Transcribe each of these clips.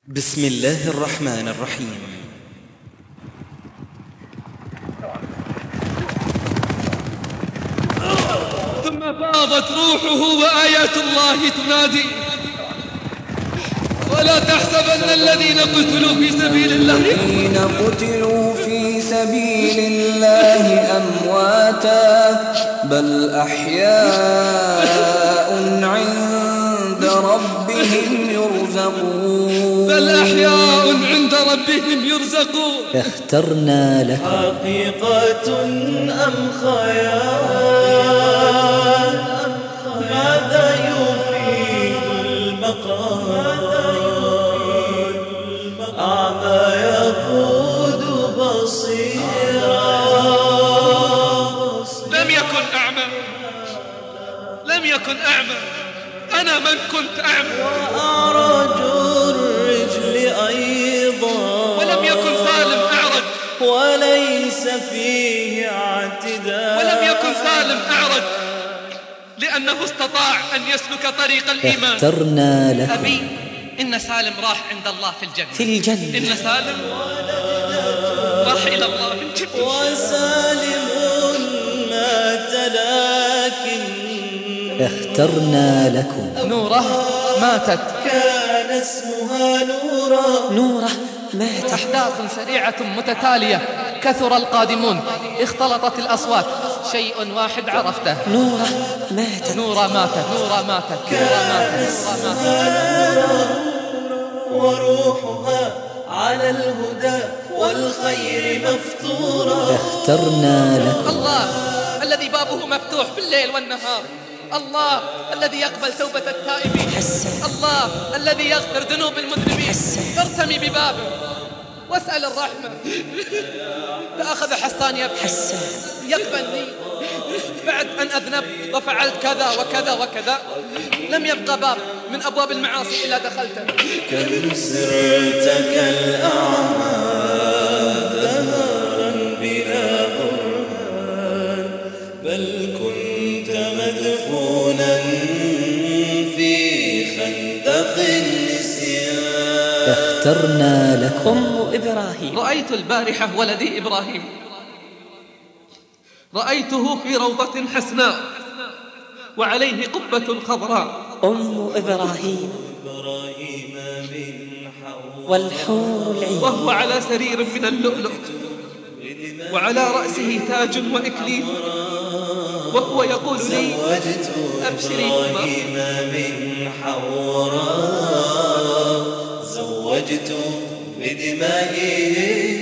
بسم الله الرحمن الرحيم. ثم فاضت روحه وآيات الله تنادي ولا تحسبن الذين قتلوا في سبيل الله أمواتا بل أحياء عند ربهم يرزقون اخترنا لكم حقيقة أم خيال ماذا يفيد المقال أعمى يقود بصيرا لم يكن أعمى أنا من كنت أعمى وأعرج الرجل أيضا ولم يكن سالم أعرج وليس فيه اعتداء ولم يكن سالم أعرج لأنه استطاع أن يسلك طريق الإيمان. اخترنا لكم أبي إن سالم راح عند الله في الجنة إن سالم راح إلى الله في الجنة وسالم مات لكن اخترنا لكم نوره ماتت كان اسمها نورة ماتت. أحداث سريعة متتالية كثر القادمون اختلطت الأصوات شيء واحد عرفته نورة ماتت كان اسمها وروحها على الهدى والخير مفطورة اخترنا لكم الله الذي بابه مفتوح بالليل والنهار، الله الذي يقبل توبة التائبين، الله الذي يغفر ذنوب المذنبين. ارتمي ببابه واسأل الرحمة. فأخذ حسان يبكي يقبلني بعد أن أذنبت وفعلت كذا وكذا وكذا، لم يبقى باب من أبواب المعاصي إلا دخلته. كم سرت كالأعمى ظهرا بلا برهان بل كنت مدفونا في خندق النسيان. اخترنا لكم إبراهيم. رأيت البارحة ولدي إبراهيم، رأيته في روضة حسناء وعليه قبة خضراء. إبراهيم والحور العين وهو على سرير من اللؤلؤ وعلى رأسه تاج وإكليل وهو يقول لي أبشري من حوراء زوجت بدمائه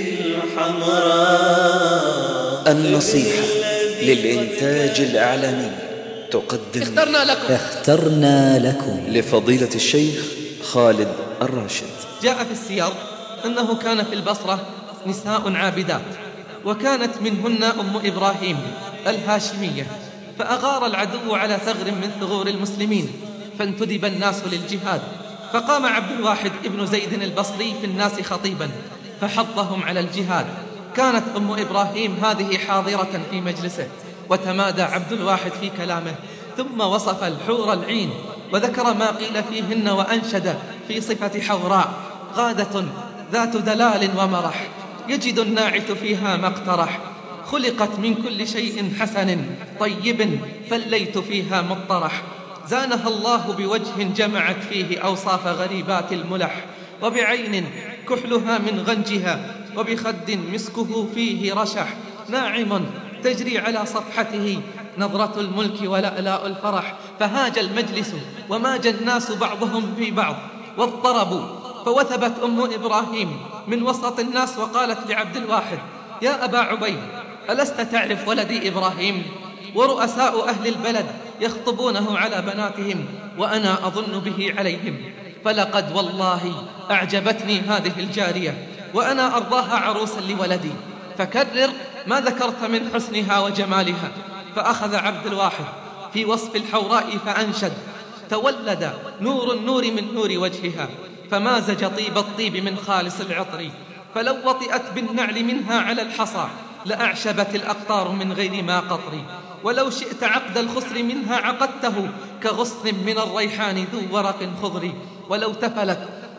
الحمراء. النصيحة للإنتاج الإعلامي تقدم اخترنا لكم لفضيلة الشيخ خالد الراشد. جاء في السير أنه كان في البصرة نساء عابدات وكانت منهن أم إبراهيم الهاشمية، فأغار العدو على ثغر من ثغور المسلمين فانتدب الناس للجهاد، فقام عبد الواحد ابن زيد البصري في الناس خطيبا فحضهم على الجهاد. كانت أم إبراهيم هذه حاضرة في مجلسه وتمادى عبد الواحد في كلامه، ثم وصف الحور العين وذكر ما قيل فيهن وأنشد في صفة حوراء غادة ذات دلال ومرح يجد الناعت فيها ما اقترح خلقت من كل شيء حسن طيب فالليت فيها مطرح زانها الله بوجه جمعت فيه أوصاف غريبات الملح وبعين كحلها من غنجها وبخد مسكه فيه رشح ناعم تجري على صفحته نظرة الملك ولألاء الفرح. فهاج المجلس وماج الناس بعضهم في بعض واضطربوا، فوثبت أم إبراهيم من وسط الناس وقالت لعبد الواحد يا أبا عبيد ألست تعرف ولدي إبراهيم؟ ورؤساء أهل البلد يخطبونه على بناتهم وأنا أظن به عليهم، فلقد والله أعجبتني هذه الجارية وأنا أرضاها عروسا لولدي، فكرر ما ذكرت من حسنها وجمالها. فأخذ عبد الواحد في وصف الحوراء فأنشد تولد نور النور من نور وجهها فمازج طيب الطيب من خالص العطر فلو وطئت بالنعل منها على الحصى لأعشبت الأقطار من غير ما قطر ولو شئت عقد الخصر منها عقدته كغصن من الريحان ذو ورق خضر ولو تفلت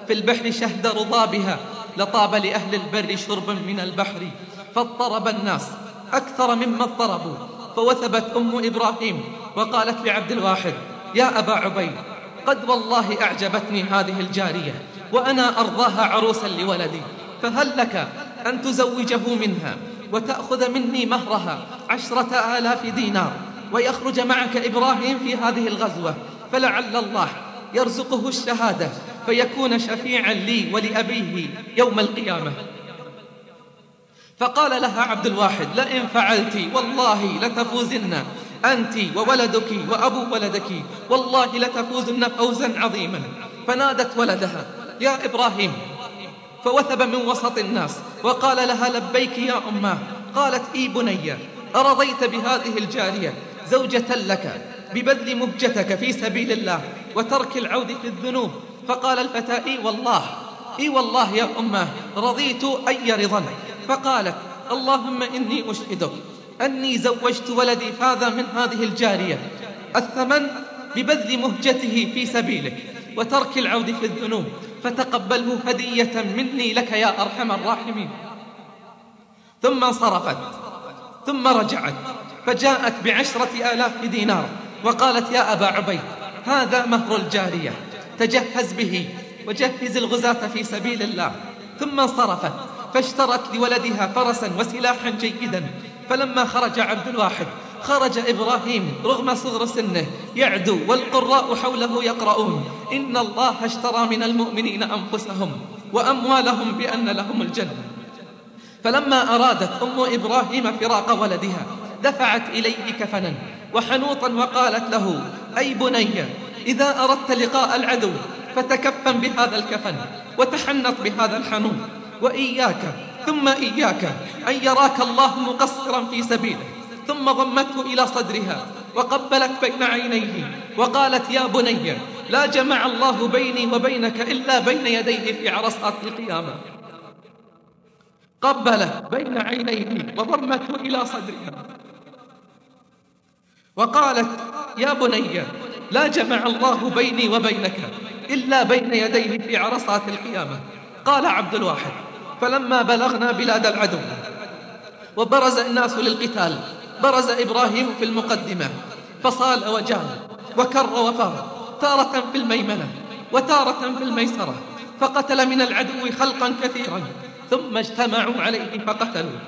في البحر شهد رضابها لطاب لأهل البر شرب من البحر. فاضطرب الناس أكثر مما اضطربوا، فوثبت أم إبراهيم وقالت لعبد الواحد: يا أبا عبيد، قد والله أعجبتني هذه الجارية وأنا أرضاها عروسا لولدي، فهل لك أن تزوجه منها وتأخذ مني مهرها 10,000 دينار، ويخرج معك إبراهيم في هذه الغزوة، فلعل الله يرزقه الشهادة فيكون شفيعا لي ولأبيه يوم القيامة. فقال لها عبد الواحد: لئن فعلت والله لتفوزن أنت وولدك وأبو ولدك، والله لتفوزن فوزا عظيما. فنادت ولدها: يا إبراهيم، فوثب من وسط الناس وقال لها: لبيك يا أماه. قالت: إي بني، أرضيت بهذه الجارية زوجة لك ببذل مهجتك في سبيل الله وترك العود في الذنوب؟ فقال الفتى: إي والله يا أماه، رضيت أي رضا. فقالت: اللهم إني أشهدك أني زوجت ولدي هذا من هذه الجارية الثمن ببذل مهجته في سبيلك وترك العود في الذنوب، فتقبله هدية مني لك يا أرحم الراحمين. ثم انصرفت، ثم رجعت فجاءت ب10,000 دينار وقالت: يا أبا عبيد، هذا مهر الجارية، تجهز به وجهز الغزاة في سبيل الله. ثم انصرفت فاشترت لولدها فرسا وسلاحا جيدا. فلما خرج عبد الواحد خرج إبراهيم رغم صغر سنه يعدو، والقراء حوله يقرؤون: إن الله اشترى من المؤمنين أنفسهم وأموالهم بأن لهم الجنة. فلما أرادت أم إبراهيم فراق ولدها دفعت إليه كفنا وحنوطا وقالت له: أي بني، إذا أردت لقاء العدو فتكفن بهذا الكفن وتحنط بهذا الحنوط، وإياك ثم إياك أن يراك الله مقصرا في سبيله. ثم ضمته إلى صدرها وقبلت بين عينيه وقالت: يا بني، لا جمع الله بيني وبينك إلا بين يديه في عرصات القيامة. قبلت بين عينيه وضمته إلى صدرها وقالت: يا بني، لا جمع الله بيني وبينك إلا بين يديه في عرصات القيامة. قال عبد الواحد: فلما بلغنا بلاد العدو وبرز الناس للقتال، برز إبراهيم في المقدمة فصال وجال وكر وفر، تارة في الميمنة وتارة في الميسرة، فقتل من العدو خلقا كثيرا، ثم اجتمعوا عليه فقتلوا.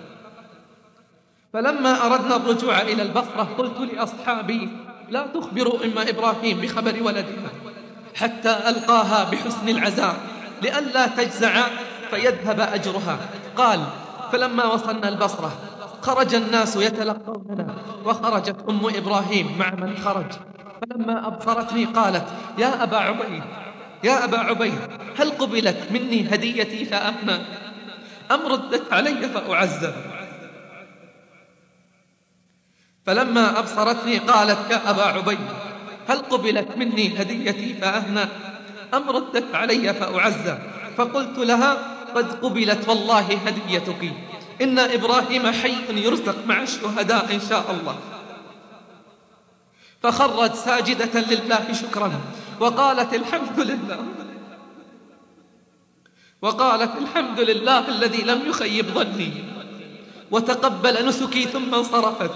فلما أردنا الرجوع إلى البصرة قلت لأصحابي: لا تخبروا أم إبراهيم بخبر ولدها حتى ألقاها بحسن العزاء لئلا تجزع فيذهب أجرها. قال: فلما وصلنا البصرة خرج الناس يتلقوننا، وخرجت أم إبراهيم مع من خرج. فلما أبصرتني قالت: يا أبا عبيد، هل قبلت مني هديتي فأهنى، أم ردت علي فأعزى؟ فلما أبصرتني قالت: يا أبا عبيد، هل قبلت مني هديتي فأهنى، أم ردت علي فأعزى؟ فقلت لها: قد قبلت والله هديتك، إن إبراهيم حي يرزق مع الشهداء إن شاء الله. فخرت ساجدة لله شكرا وقالت: الحمد لله الذي لم يخيب ظني وتقبل نسكي. ثم انصرفت.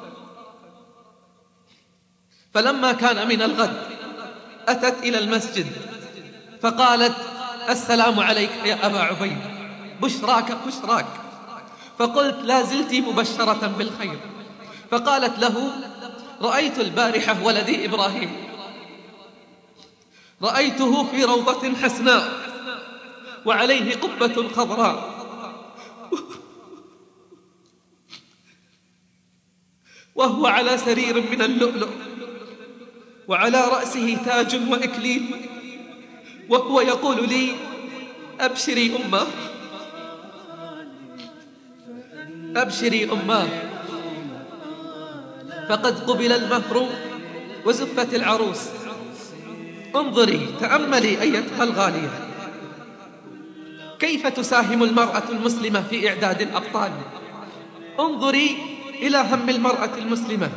فلما كان من الغد أتت إلى المسجد فقالت: السلام عليك يا أبا عبيد، بشراك. فقلت: لا زلت مبشرة بالخير. فقالت له: رأيت البارحة ولدي إبراهيم، رأيته في روضة حسناء وعليه قبة خضراء وهو على سرير من اللؤلؤ، وعلى رأسه تاج وإكليل، وهو يقول لي: أبشري أماه، أبشري أماه، فقد قبل المهر وزفت العروس. انظري، تأملي أيتها الغالية، كيف تساهم المرأة المسلمة في إعداد الأبطال. انظري إلى هم المرأة المسلمة،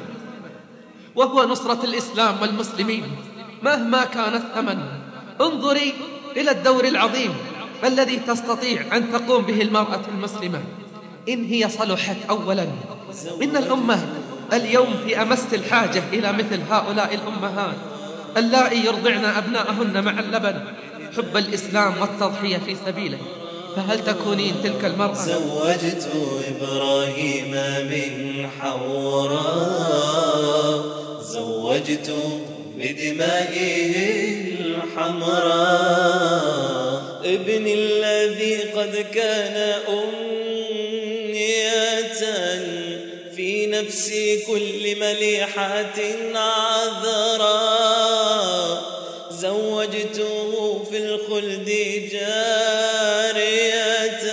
وهو نصرة الإسلام والمسلمين مهما كان الثمن. انظري إلى الدور العظيم الذي تستطيع أن تقوم به المرأة المسلمة إن هي صلحت. أولا، إن الأمة اليوم في أمس الحاجة إلى مثل هؤلاء الأمهات اللائي يرضعن أبناءهن مع اللبن حب الإسلام والتضحية في سبيله. فهل تكونين تلك المرأة؟ زوجت إبراهيم من حوراء، زوجت بدمائه الحمراء، ابني الذي قد كان أمنية في نفس كل مليحة عذراء، زوجته في الخلد جارية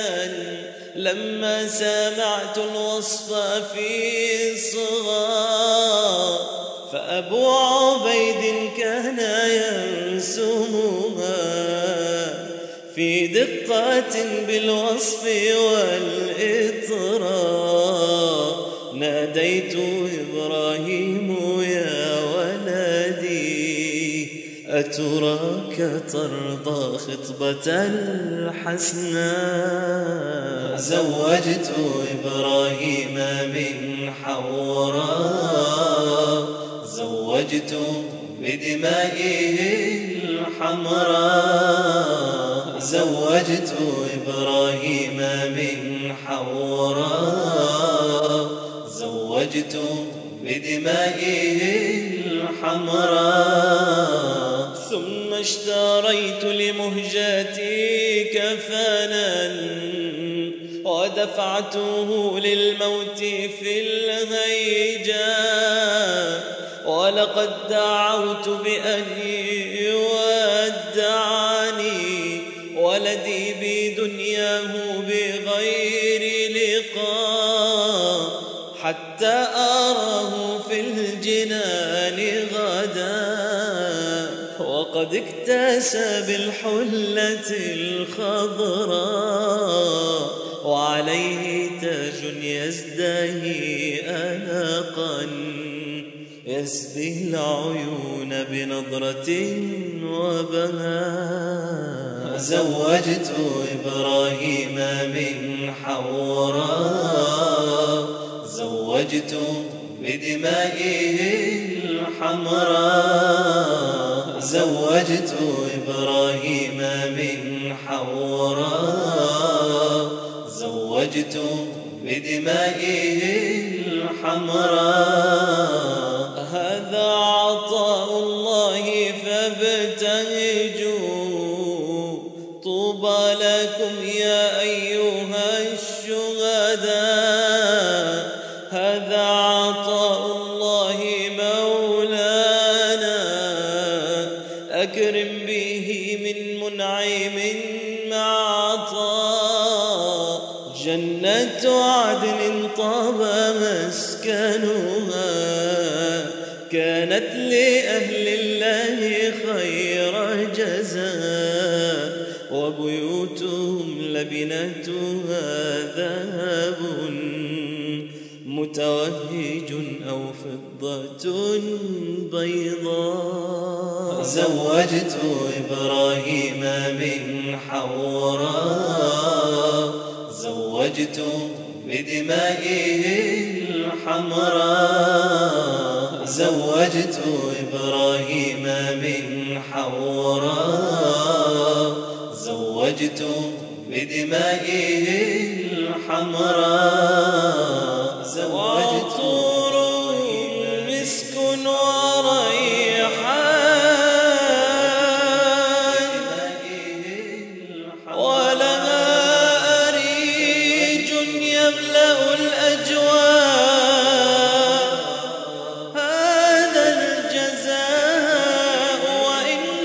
لما سمعت الوصف في الصغار، فأبو عبيد كان ينسمها في دقة بالوصف والإطراء، ناديت إبراهيم يا ولدي أتراك ترضى خطبة الحسناء، زوجت إبراهيم من حوراء، زوجت بدمائه الحمراء، زوجت إبراهيم من حوراء، زوجت بدمائه الحمراء، ثم اشتريت لمهجتي كفنا ودفعته للموت في الهيجاء، ولقد دعوت بأن يودعني ولدي بدنياه بغير لقاء، حتى أراه في الجنان غدا وقد اكتسى بالحلة الخضراء، وعليه تاج يزدهي أناقا يسبي العيون بنظرة وبهاء، زوجت إبراهيم من حوراء، زوجت بدمائه الحمراء، زوجت إبراهيم من حوراء، زوجت بدمائه الحمراء، هذا عطاء الله فابتهجوا، طوبى لكم يا أيها الشهداء، هذا عطاء الله مولانا أكرم به من منعم مع عطاء، جنة عدن طاب مسكنها كانت لأهل الله خير جزاء، وبيوتهم لبنتها ذهب متوهج أو فضة بيضاء، زوجت إبراهيم من حوراء، زوجت بدمائه الحمراء، زوجت إبراهيم من حوراء، زوجت بدمائه الحمراء، زوجت مسك وريحان ولها أريج يملأ الأجواء، هذا الجزاء وإن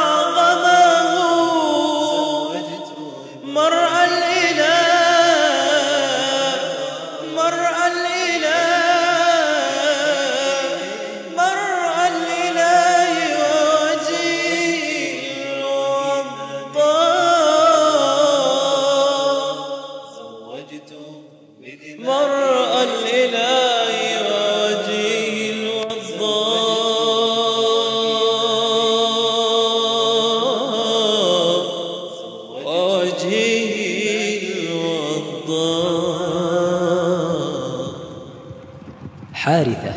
أعظمه مرأى الإله، مرأى الإله، مرأى الإله وجيل الوضاء، وجهه الوضاء. حارثة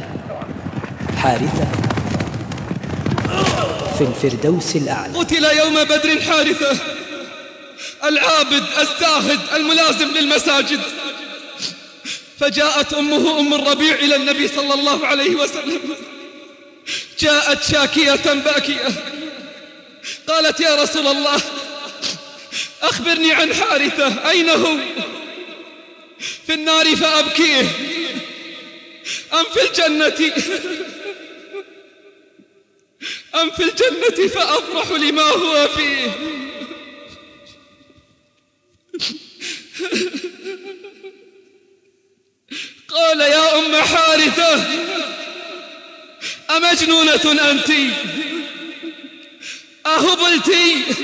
في الفردوس الأعلى. قتل يوم بدر حارثة العابد الزاهد الملازم للمساجد. فجاءت أمه أم الربيع إلى النبي صلى الله عليه وسلم، جاءت شاكية باكية، قالت: يا رسول الله، أخبرني عن حارثة، أين هو؟ في النار فأبكيه أم في الجنة؟ أم في الجنة فأفرح لما هو فيه؟ قال: يا أم حارثة، أمجنونة أنت؟ أهبلت؟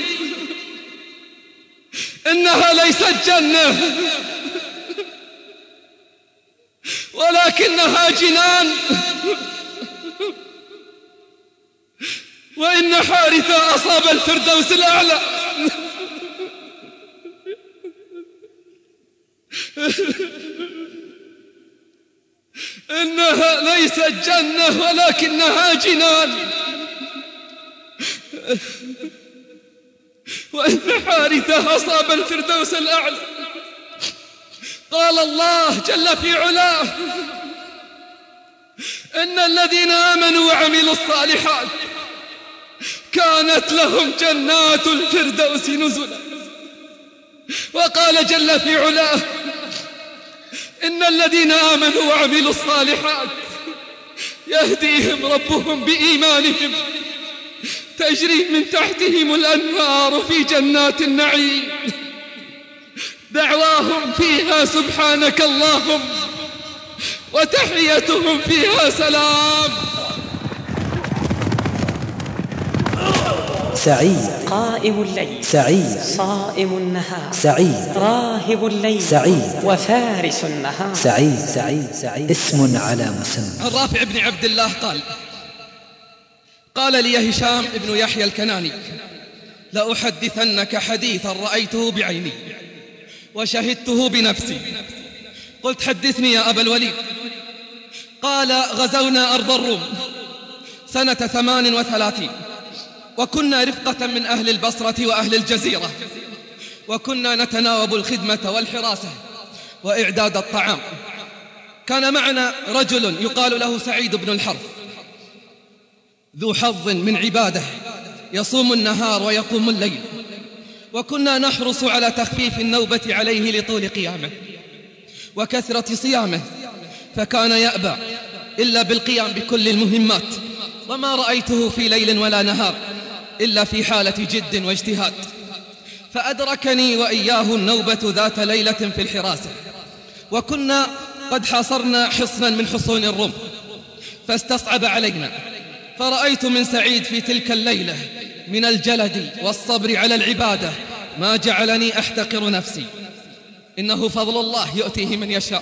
إنها ليست جنة ولكنها جنان، وإن حارثة أصاب الفردوس الأعلى. إنها ليست جنة ولكنها جنان، وإن حارثة أصاب الفردوس الأعلى. قال الله جل في علاه: إن الذين آمنوا وعملوا الصالحات كانت لهم جنات الفردوس نزلا. وقال جل في علاه: إن الذين آمنوا وعملوا الصالحات يهديهم ربهم بإيمانهم تجري من تحتهم الأنهار في جنات النعيم، دعواهم فيها سبحانك اللهم وتحيتهم فيها سلام. سعيد قائم الليل، سعيد صائم النهار، سعيد راهب الليل، سعيد وفارس النهار. سعيد اسم على مسمى. الرافع بن عبد الله قال لي هشام ابن يحيى الكناني: لأحدثنك حديثا رأيته بعيني وشهدته بنفسي. قلت: حدثني يا أبا الوليد. قال: غزونا أرض الروم سنة 38، وكنا رفقة من أهل البصرة وأهل الجزيرة، وكنا نتناوب الخدمة والحراسة وإعداد الطعام. كان معنا رجل يقال له سعيد بن الحرث، ذو حظ من عباده، يصوم النهار ويقوم الليل، وكنا نحرص على تخفيف النوبة عليه لطول قيامه وكثرة صيامه، فكان يأبى إلا بالقيام بكل المهمات، وما رأيته في ليل ولا نهار إلا في حالة جد واجتهاد. فأدركني وإياه النوبة ذات ليلة في الحراسة، وكنا قد حاصرنا حصنا من حصون الروم، فاستصعب علينا، فرأيت من سعيد في تلك الليلة من الجلد والصبر على العبادة ما جعلني أحتقر نفسي. إنه فضل الله يؤتيه من يشاء.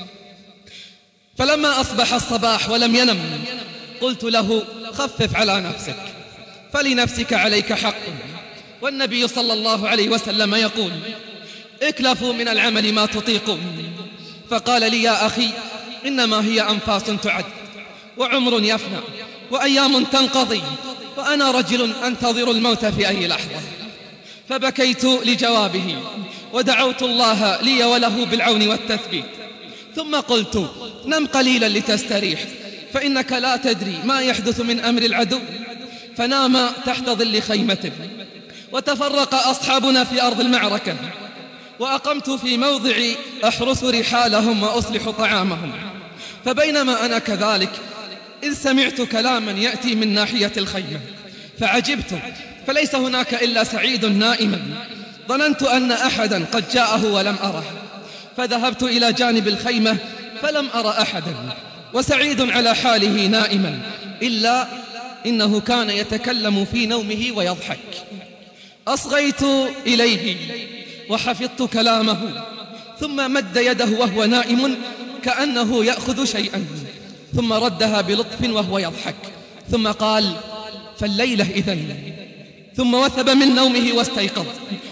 فلما أصبح الصباح ولم ينم قلت له: خفف على نفسك، فلنفسك عليك حق، والنبي صلى الله عليه وسلم يقول: اكلفوا من العمل ما تطيقون. فقال لي: يا أخي، إنما هي أنفاس تعد، وعمر يفنى، وأيام تنقضي، وأنا رجل أنتظر الموت في أي لحظة. فبكيت لجوابه ودعوت الله لي وله بالعون والتثبيت، ثم قلت: نم قليلا لتستريح، فإنك لا تدري ما يحدث من أمر العدو. فنام تحت ظل خيمته. وتفرق أصحابنا في أرض المعركة، وأقمت في موضع أحرس رحالهم وأصلح طعامهم. فبينما أنا كذلك إذ سمعت كلاما يأتي من ناحية الخيمة، فعجبت، فليس هناك إلا سعيد نائما. ظننت أن أحدا قد جاءه ولم أره، فذهبت إلى جانب الخيمة فلم أرى أحدا، وسعيد على حاله نائما، إلا إنه كان يتكلم في نومه ويضحك. أصغيت إليه وحفظت كلامه، ثم مد يده وهو نائم كأنه يأخذ شيئا، ثم ردها بلطف وهو يضحك، ثم قال: فالليلة إذن. ثم وثب من نومه واستيقظ،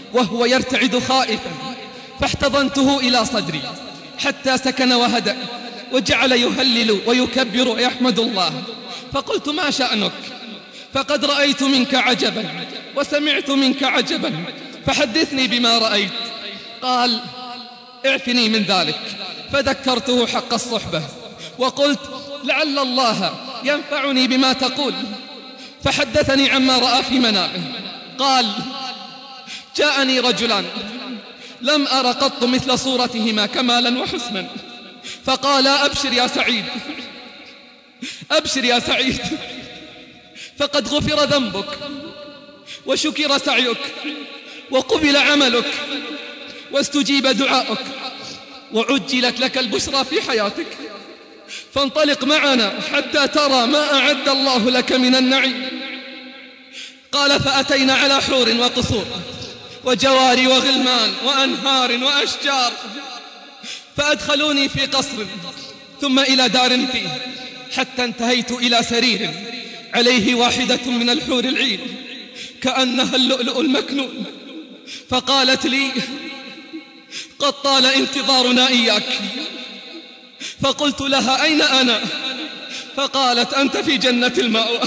وهو يرتعد خائفا، فاحتضنته إلى صدري حتى سكن وهدأ، وجعل يهلل ويكبر ويحمد الله. فقلت: ما شأنك؟ فقد رأيت منك عجبا وسمعت منك عجبا، فحدثني بما رأيت. قال: اعفني من ذلك. فذكرته حق الصحبة وقلت: لعل الله ينفعني بما تقول. فحدثني عما رأى في منامه. قال: جاءني رجلان لم أر قط مثل صورتهما كمالا وحسنا، فقالا: أبشر يا سعيد، أبشر يا سعيد، فقد غفر ذنبك وشكر سعيك وقبل عملك واستجيب دعاؤك وعجلت لك البشرى في حياتك، فانطلق معنا حتى ترى ما أعد الله لك من النعيم. قال: فأتينا على حور وقصور وجواري وغلمان وأنهار وأشجار، فأدخلوني في قصر ثم إلى دار فيه، حتى انتهيت إلى سرير عليه واحدة من الحور العين كأنها اللؤلؤ المكنون. فقالت لي: قد طال انتظارنا إياك. فقلت لها: أين أنا؟ فقالت: أنت في جنة المأوى.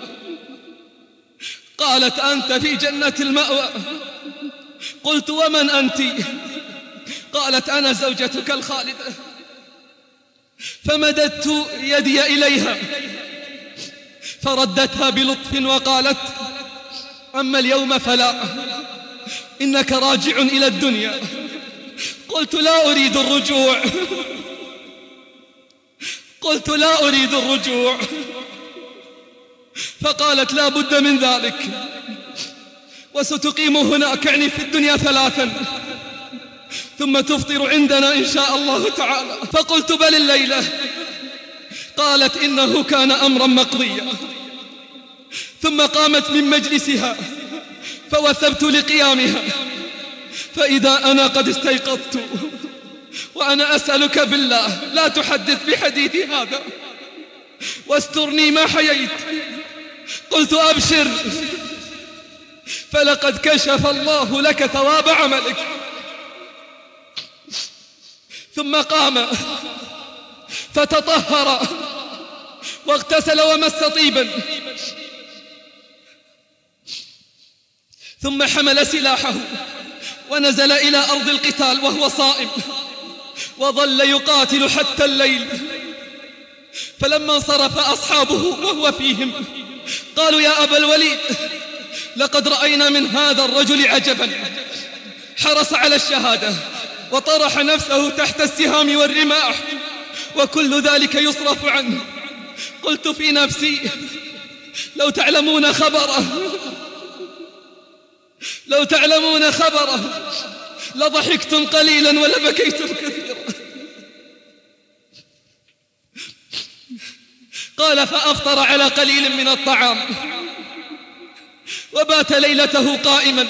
قالت: أنت في جنة المأوى. قلت: ومن أنت؟ قالت: أنا زوجتك الخالدة. فمددت يدي إليها فردتها بلطف وقالت: أما اليوم فلا، إنك راجع إلى الدنيا. قلت: لا أريد الرجوع، قلت: لا أريد الرجوع. فقالت: لا بد من ذلك، وستقيم هناك يعني في الدنيا 3 ثم تفطر عندنا إن شاء الله تعالى. فقلت: بل الليلة؟ قالت: إنه كان أمرا مقضيا. ثم قامت من مجلسها فوثبت لقيامها، فإذا أنا قد استيقظت وأنا أسألك بالله لا تحدث بحديثي هذا واسترني ما حييت. قلت: أبشر، فلقد كشف الله لك ثواب عملك. ثم قام فتطهر واغتسل ومس طيبا، ثم حمل سلاحه ونزل إلى أرض القتال وهو صائم، وظل يقاتل حتى الليل. فلما انصرف أصحابه وهو فيهم قالوا: يا أبا الوليد، لقد رأينا من هذا الرجل عجبا، حرص على الشهادة وطرح نفسه تحت السهام والرماح، وكل ذلك يصرف عنه. قلت في نفسي: لو تعلمون خبره، لو تعلمون خبره لضحكتم قليلا ولبكيتم كثيرا. قال: فأفطر على قليل من الطعام وبات ليلته قائما،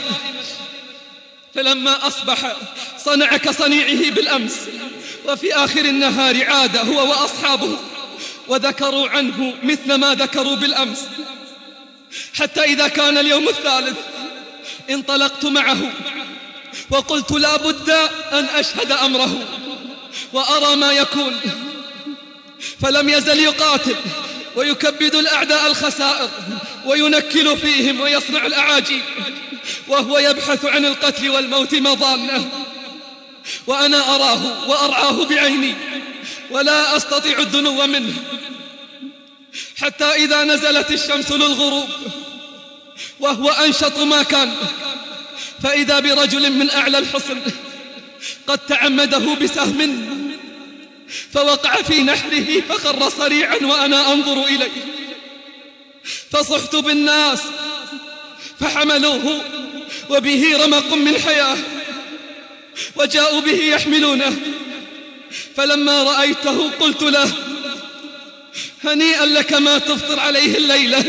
فلما أصبح صنع كصنيعه بالأمس، وفي آخر النهار عاد هو وأصحابه وذكروا عنه مثل ما ذكروا بالأمس، حتى إذا كان اليوم الثالث انطلقت معه وقلت: لا بد أن أشهد أمره وأرى ما يكون. فلم يزل يقاتل ويكبد الأعداء الخسائر وينكل فيهم ويصنع الأعاجيب، وهو يبحث عن القتل والموت مضانه، وأنا أراه وأرعاه بعيني ولا أستطيع الدنو منه. حتى إذا نزلت الشمس للغروب وهو أنشط ما كان، فإذا برجل من أعلى الحصن قد تعمده بسهم فوقع في نحره فخر صريعا وأنا أنظر إليه. فصحت بالناس فحملوه وبه رمق من حياة وجاءوا به يحملونه. فلما رأيته قلت له: هنيئا لك ما تفطر عليه الليلة.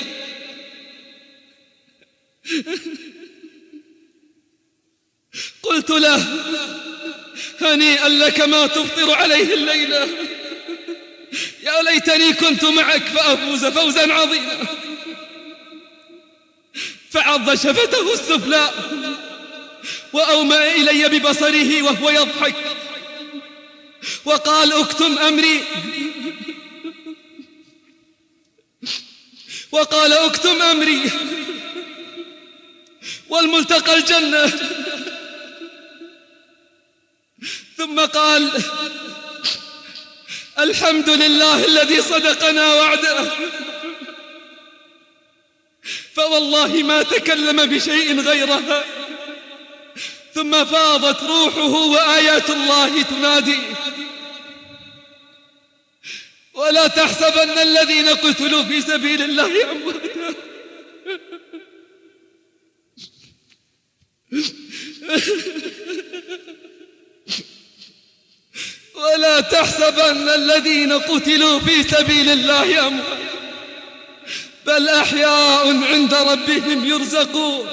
قلت له: هنيئا لك ما تفطر عليه الليلة، يا ليتني كنت معك فأفوز فوزا عظيما. فعض شفته السفلى وأومأ إلي ببصره وهو يضحك وقال اكتم أمري، وقال اكتم أمري والملتقى الجنة. ثم قال الحمد لله الذي صدقنا وعده، فوالله ما تكلم بشيء غيرها. ثم فاضت روحه وآيات الله تنادي ولا تحسبن الذين قتلوا في سبيل الله أمواتا ولا تحسبن الذين قتلوا في سبيل الله أمواتا بل أحياء عند ربهم يرزقون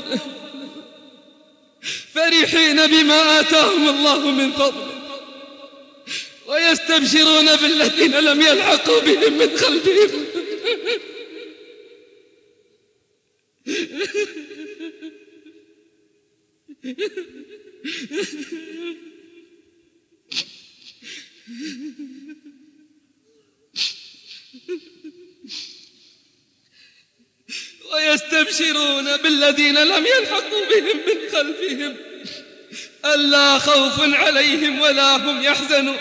فرحين بما آتاهم الله من فضله ويستبشرون بالذين لم يلحقوا بهم من خلفهم ويستبشرون بالذين لم يلحقوا بهم من خلفهم ألا خوف عليهم ولا هم يحزنون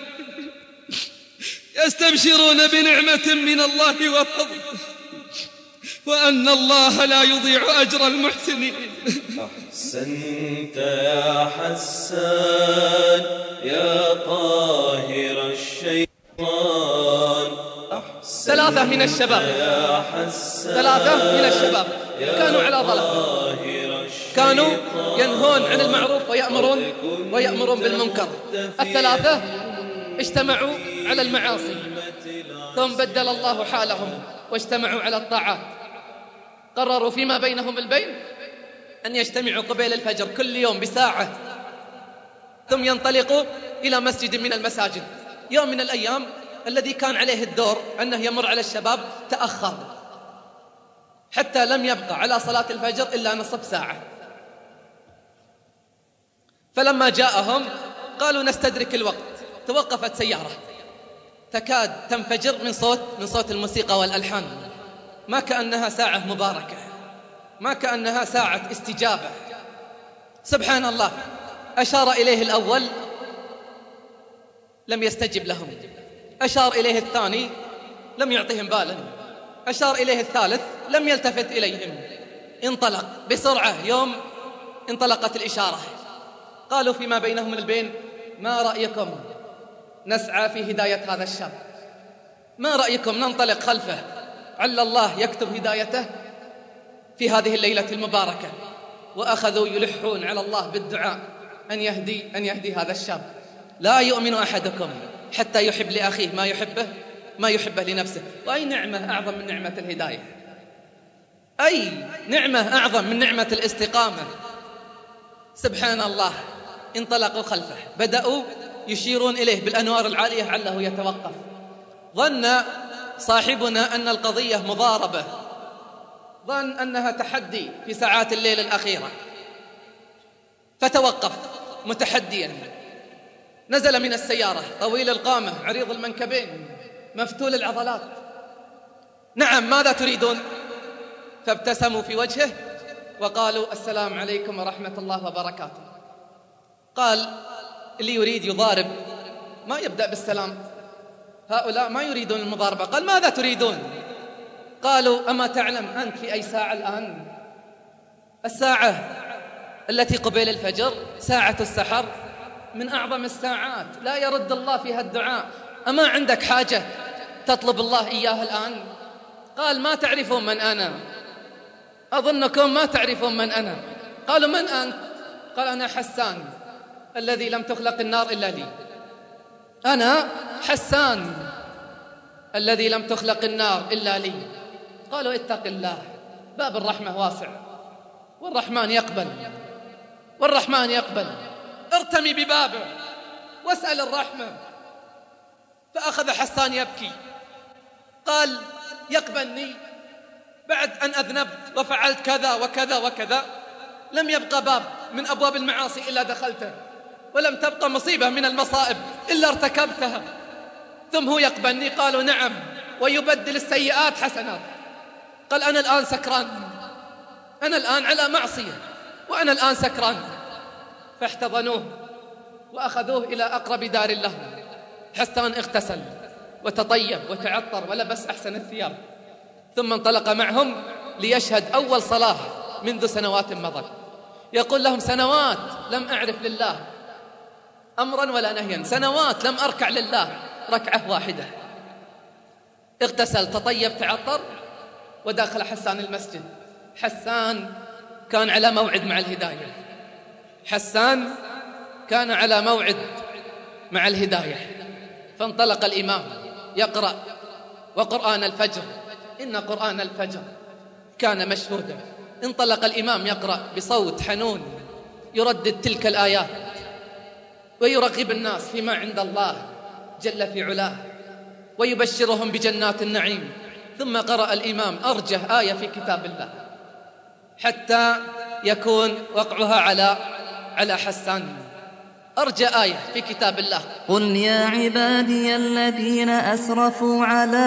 يستبشرون بنعمة من الله وفضل وأن الله لا يضيع أجر المحسنين. أحسنت يا حسان يا طاهر الشيطان. ثلاثة من الشباب كانوا على ظلم، كانوا ينهون عن المعروف ويأمرون بالمنكر. الثلاثة اجتمعوا على المعاصي ثم بدل الله حالهم واجتمعوا على الطاعات. قرروا فيما بينهم البين أن يجتمعوا قبيل الفجر كل يوم بساعة ثم ينطلقوا إلى مسجد من المساجد. يوم من الأيام الذي كان عليه الدور أنه يمر على الشباب تأخر حتى لم يبقى على صلاة الفجر إلا نصف ساعة. فلما جاءهم قالوا نستدرك الوقت. توقفت سيارة تكاد تنفجر من صوت الموسيقى والألحان. ما كأنها ساعة مباركة، ما كأنها ساعة استجابة. سبحان الله، أشار إليه الأول لم يستجب لهم، أشار إليه الثاني لم يعطهم بالا، أشار إليه الثالث لم يلتفت إليهم. انطلق بسرعة. يوم انطلقت الإشارة قالوا فيما بينهم البين ما رأيكم نسعى في هداية هذا الشاب؟ ما رأيكم ننطلق خلفه عل الله يكتب هدايته في هذه الليلة المباركة؟ وأخذوا يلحون على الله بالدعاء أن يهدي هذا الشاب. لا يؤمن أحدكم حتى يحب لأخيه ما يحبه لنفسه. وأي نعمة أعظم من نعمة الهداية؟ أي نعمة أعظم من نعمة الاستقامة؟ سبحان الله. انطلقوا خلفه، بدأوا يشيرون إليه بالأنوار العالية علّه يتوقف. ظن صاحبنا أن القضية مضاربة، ظن أنها تحدي في ساعات الليل الأخيرة، فتوقف متحديا. نزل من السيارة طويل القامة عريض المنكبين مفتول العضلات. نعم، ماذا تريدون؟ فابتسموا في وجهه وقالوا السلام عليكم ورحمة الله وبركاته. قال اللي يريد يضارب ما يبدأ بالسلام، هؤلاء ما يريدون المضاربة. قال ماذا تريدون؟ قالوا أما تعلم أنت في أي ساعة الآن؟ الساعة التي قبيل الفجر، ساعة السحر، من أعظم الساعات لا يرد الله فيها الدعاء. أما عندك حاجة تطلب الله إياها الآن؟ قال ما تعرفون من أنا، أظنكم ما تعرفون من أنا. قالوا من أنت؟ قال أنا حسان الذي لم تخلق النار إلا لي. أنا حسان الذي لم تخلق النار إلا لي. قالوا اتق الله، باب الرحمة واسع والرحمن يقبل، ارتمي ببابه واسأل الرحمة. فأخذ حسان يبكي، قال يقبلني بعد أن أذنبت وفعلت كذا وكذا وكذا؟ لم يبقى باب من أبواب المعاصي إلا دخلته، ولم تبقى مصيبة من المصائب إلا ارتكبتها. ثم هو يقبلني؟ قالوا نعم، ويبدل السيئات حسنات. قال أنا الآن سكران، أنا الآن على معصية، وأنا الآن سكران. فاحتضنوه وأخذوه إلى أقرب دار له. حسان اغتسل وتطيب وتعطر ولبس أحسن الثياب، ثم انطلق معهم ليشهد أول صلاة منذ سنوات مضت. يقول لهم سنوات لم أعرف لله أمرا ولا نهيا، سنوات لم أركع لله ركعة واحدة. اغتسل تطيب تعطر وداخل حسان المسجد. حسان كان على موعد مع الهداية، حسان كان على موعد مع الهداية. فانطلق الإمام يقرأ، وقرآن الفجر إن قرآن الفجر كان مشهودا. انطلق الإمام يقرأ بصوت حنون يردد تلك الآيات ويرغب الناس فيما عند الله جل في علاه ويبشرهم بجنات النعيم. ثم قرأ الإمام أرجه آية في كتاب الله حتى يكون وقعها على حسان. أرجى آية في كتاب الله: قل يا عبادي الذين أسرفوا على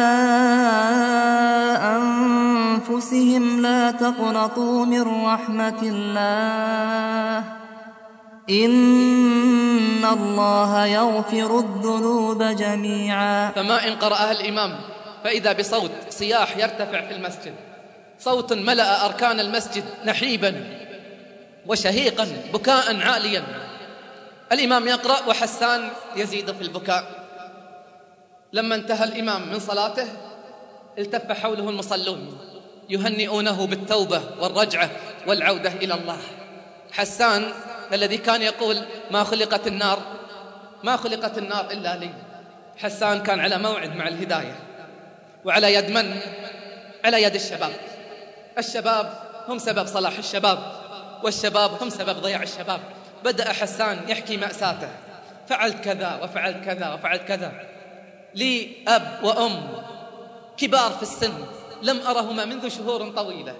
أنفسهم لا تقنطوا من رحمة الله إن الله يغفر الذنوب جميعا. فما إن قرأها الإمام فإذا بصوت صياح يرتفع في المسجد، صوت ملأ أركان المسجد نحيبا وشهيقا، بكاء عاليا. الإمام يقرأ وحسان يزيد في البكاء. لما انتهى الإمام من صلاته التف حوله المصلون يهنئونه بالتوبة والرجعة والعودة إلى الله. حسان الذي كان يقول ما خلقت النار إلا لي، حسان كان على موعد مع الهداية. وعلى يد من؟ على يد الشباب. الشباب هم سبب صلاح الشباب، والشباب هم سبب ضياع الشباب. بدأ حسان يحكي مأساته: فعلت كذا وفعلت كذا وفعلت كذا، لي أب وأم كبار في السن لم أرهما منذ شهور طويلة،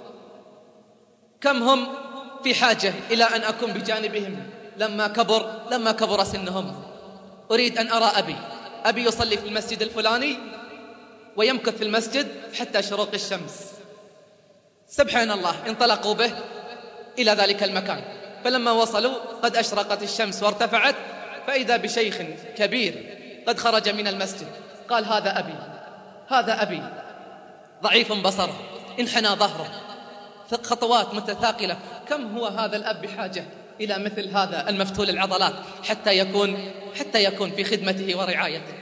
كم هم في حاجة إلى أن أكون بجانبهم لما كبر سنهم. أريد أن أرى أبي يصلي في المسجد الفلاني ويمكث في المسجد حتى شروق الشمس. سبحان الله، انطلقوا به إلى ذلك المكان. فلما وصلوا قد أشرقت الشمس وارتفعت، فإذا بشيخ كبير قد خرج من المسجد. قال هذا أبي ضعيف بصره، انحنى ظهره، خطوات متثاقلة. كم هو هذا الأب بحاجة إلى مثل هذا المفتول العضلات حتى يكون في خدمته ورعايته.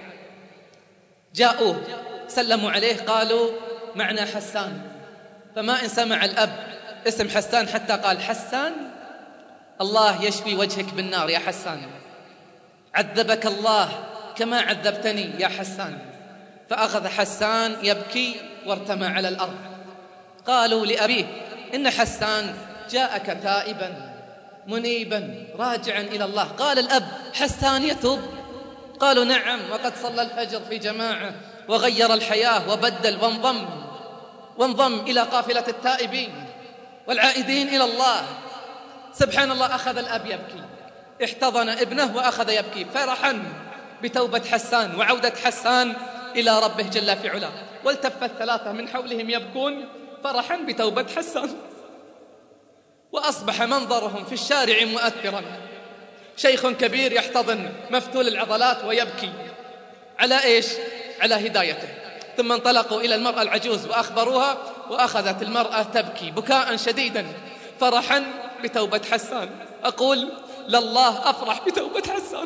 جاءوه سلموا عليه قالوا معنا حسان. فما إن سمع الأب اسم حسان حتى قال: حسان، الله يشفي وجهك بالنار يا حسان، عذبك الله كما عذبتني يا حسان. فأخذ حسان يبكي وارتمى على الأرض. قالوا لأبيه: إن حسان جاءك تائبا منيبا راجعا إلى الله. قال الأب: حسان يتوب؟ قالوا: نعم، وقد صلى الفجر في جماعة وغير الحياة وبدل وانضم إلى قافلة التائبين والعائدين إلى الله. سبحان الله، أخذ الأب يبكي، احتضن ابنه وأخذ يبكي فرحا بتوبة حسان وعودة حسان إلى ربه جل في علاه. والتف الثلاثة من حولهم يبكون فرحا بتوبة حسان. وأصبح منظرهم في الشارع مؤثرا، شيخ كبير يحتضن مفتول العضلات ويبكي على إيش؟ على هدايته. ثم انطلقوا إلى المرأة العجوز وأخبروها، وأخذت المرأة تبكي بكاء شديدا فرحا بتوبة حسان. أقول: لله أفرح بتوبة حسان.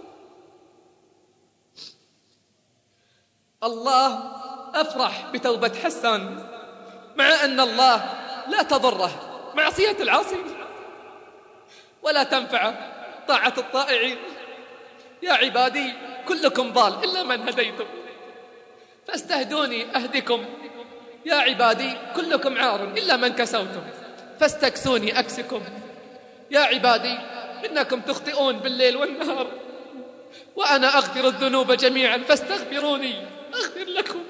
الله أفرح بتوبة حسان، مع أن الله لا تضره معصية العاصين ولا تنفع طاعة الطائعين. يا عبادي كلكم ضال إلا من هديتم فاستهدوني أهدكم. يا عبادي كلكم عار إلا من كسوتم فاستكسوني أكسكم. يا عبادي إنكم تخطئون بالليل والنهار وأنا أغفر الذنوب جميعا فاستغفروني أغفر لكم.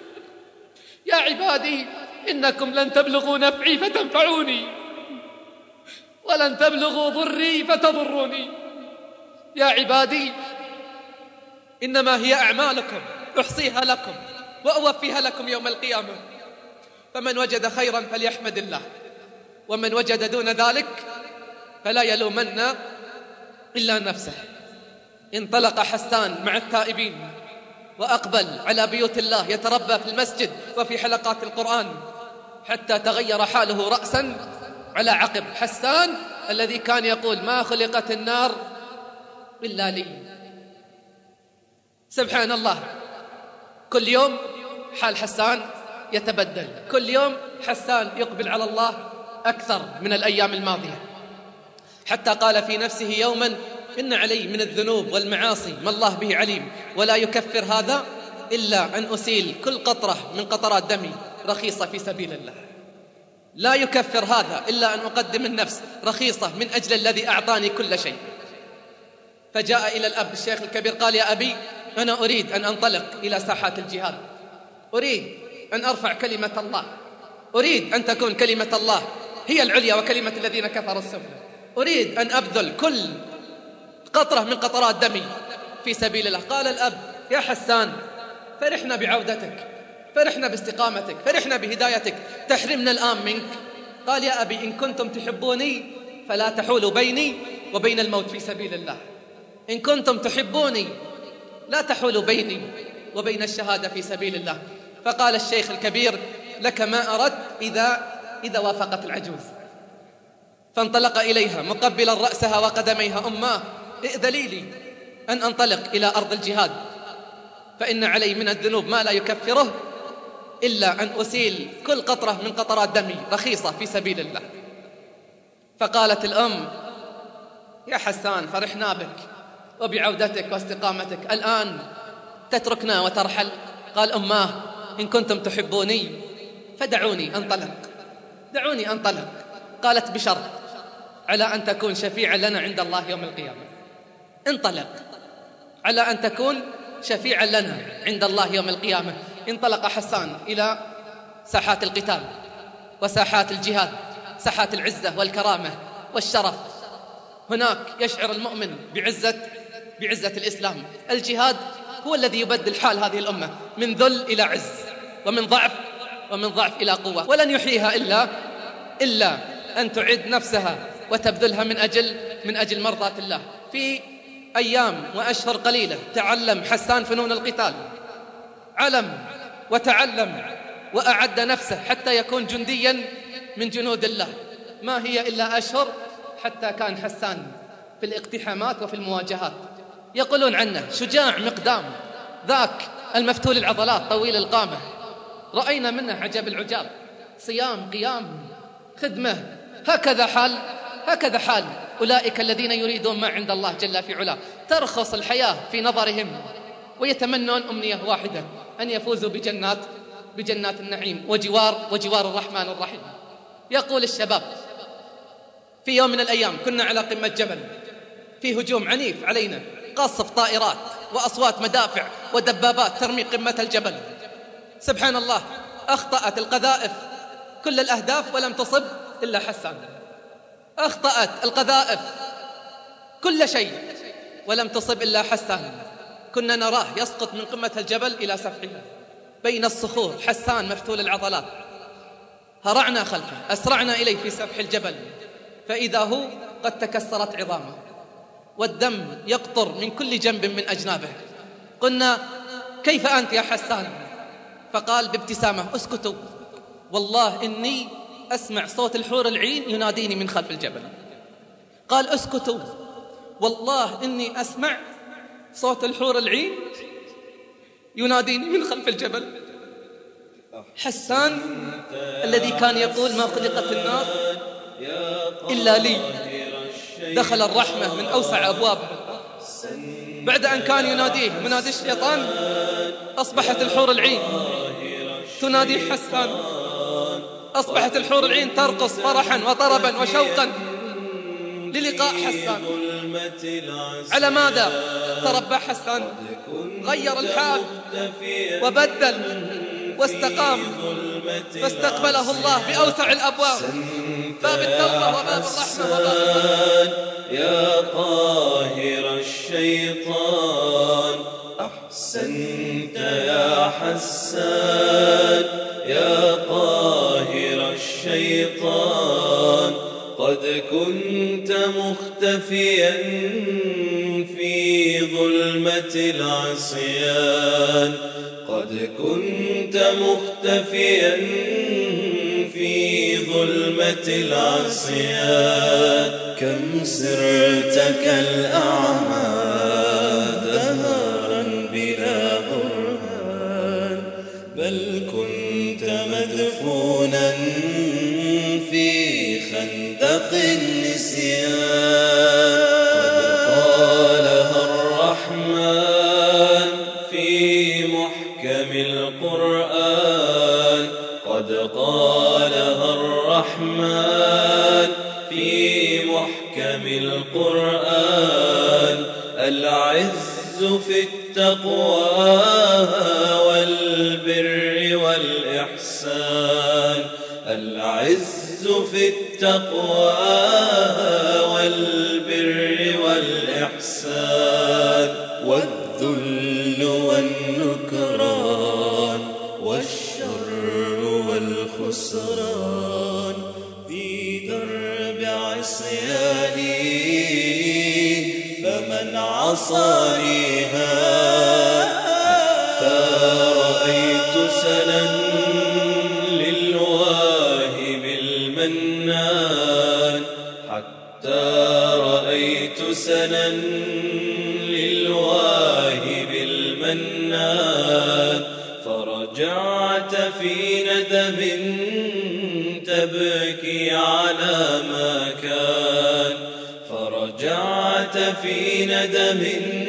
يا عبادي إنكم لن تبلغوا نفعي فتنفعوني ولن تبلغوا ضري فتضروني. يا عبادي إنما هي أعمالكم أحصيها لكم وأوفيها لكم يوم القيامة، فمن وجد خيرا فليحمد الله، ومن وجد دون ذلك فلا يلومن إلا نفسه. انطلق حسان مع التائبين وأقبل على بيوت الله يتربى في المسجد وفي حلقات القرآن، حتى تغير حاله رأسا على عقب. حسان الذي كان يقول ما خلقت النار إلا لي. سبحان الله، كل يوم حال حسان يتبدل، كل يوم حسان يقبل على الله أكثر من الأيام الماضية، حتى قال في نفسه يوما إن علي من الذنوب والمعاصي ما الله به عليم، ولا يكفر هذا إلا أن أسيل كل قطرة من قطرات دمي رخيصة في سبيل الله. لا يكفر هذا إلا أن أقدم النفس رخيصة من أجل الذي أعطاني كل شيء. فجاء إلى الأب الشيخ الكبير قال يا أبي أنا أريد أن أنطلق إلى ساحات الجهاد، أريد أن أرفع كلمة الله، أريد أن تكون كلمة الله هي العليا وكلمة الذين كفروا السفلى، أريد أن أبذل كل قطرة من قطرات دمي في سبيل الله. قال الأب يا حسان فرحنا بعودتك، فرحنا باستقامتك، فرحنا بهدايتك، تحرمنا الآن منك. قال يا أبي إن كنتم تحبوني فلا تحولوا بيني وبين الموت في سبيل الله، إن كنتم تحبوني لا تحولوا بيني وبين الشهادة في سبيل الله. فقال الشيخ الكبير لك ما أردت إذا وافقت العجوز. فانطلق إليها مقبلا رأسها وقدميها أماه ائذلي لي أن أنطلق إلى أرض الجهاد، فإن علي من الذنوب ما لا يكفره إلا أن أسيل كل قطرة من قطرات دمي رخيصة في سبيل الله. فقالت الأم يا حسان فرحنا بك وبعودتك واستقامتك، الآن تتركنا وترحل؟ قال أماه إن كنتم تحبوني فدعوني أنطلق، دعوني أنطلق. قالت بشرط على أن تكون شفيعا لنا عند الله يوم القيامة. انطلق على أن تكون شفيعا لنا عند الله يوم القيامة. انطلق حسان إلى ساحات القتال وساحات الجهاد، ساحات العزة والكرامة والشرف. هناك يشعر المؤمن بعزة الإسلام. الجهاد هو الذي يبدل حال هذه الأمة من ذل إلى عز، ومن ضعف إلى قوة، ولن يحييها إلا أن تعد نفسها وتبذلها من أجل مرضاة الله. في أيام وأشهر قليلة تعلم حسان فنون القتال، علم وتعلم وأعد نفسه حتى يكون جنديا من جنود الله. ما هي إلا أشهر حتى كان حسان في الاقتحامات وفي المواجهات. يقولون عنه شجاع مقدام، ذاك المفتول العضلات طويل القامة، رأينا منه عجب العجاب، صيام قيام خدمة. هكذا حال أولئك الذين يريدون ما عند الله جل في علاه. ترخص الحياة في نظرهم ويتمنون أمنية واحدة، أن يفوزوا بجنات النعيم وجوار الرحمن الرحيم. يقول الشباب في يوم من الأيام كنا على قمة جبل، في هجوم عنيف علينا، قصف طائرات وأصوات مدافع ودبابات ترمي قمة الجبل. سبحان الله، أخطأت القذائف كل الأهداف ولم تصب إلا حسان. أخطأت القذائف كل شيء ولم تصب إلا حسان. كنا نراه يسقط من قمة الجبل إلى سفحها بين الصخور. حسان مفتول العضلات. هرعنا خلفه، أسرعنا إليه في سفح الجبل، فإذا هو قد تكسرت عظامه والدم يقطر من كل جنب من أجنابه. قلنا كيف أنت يا حسان؟ فقال بابتسامة اسكتوا، والله إني أسمع صوت الحور العين يناديني من خلف الجبل. قال اسكتوا، والله إني أسمع صوت الحور العين يناديني من خلف الجبل. حسان الذي كان يقول ما خلقت النار إلا لي، دخل الرحمة من أوسع أبوابه. بعد أن كان يناديه منادي الشيطان، أصبحت الحور العين تنادي حسان، أصبحت الحور العين ترقص فرحا وطربا وشوقا للقاء حسان. على ماذا تربى حسان؟ غير الحال وبدل واستقام، فاستقبله الله بأوسع الأبواب باب التوبة وباب الرحمة يا قاهر الشيطان أحسنت يا حسان يا قاهر الشيطان قد كنت مختفيا في ظلمة العصيان قد كنت مختفيا في ظلمة العصيان كم سرت كالأعمى دهرا بلا برهان بل كنت مدفونا في خندق النسيان قد قالها الرحمن في محكم القرآن قد قالها الرحمن في محكم القرآن العز في التقوى والبر والإحسان العز في التقوى والبر والإحسان والذل والنكران والشر والخسران في درب عصياني فمن عصانيها حتى رأيت سنا للواهب المنان حتى رأيت سنا للواهب المنان فرجعت في ندم تبكي على ما كان فرجعت في ندم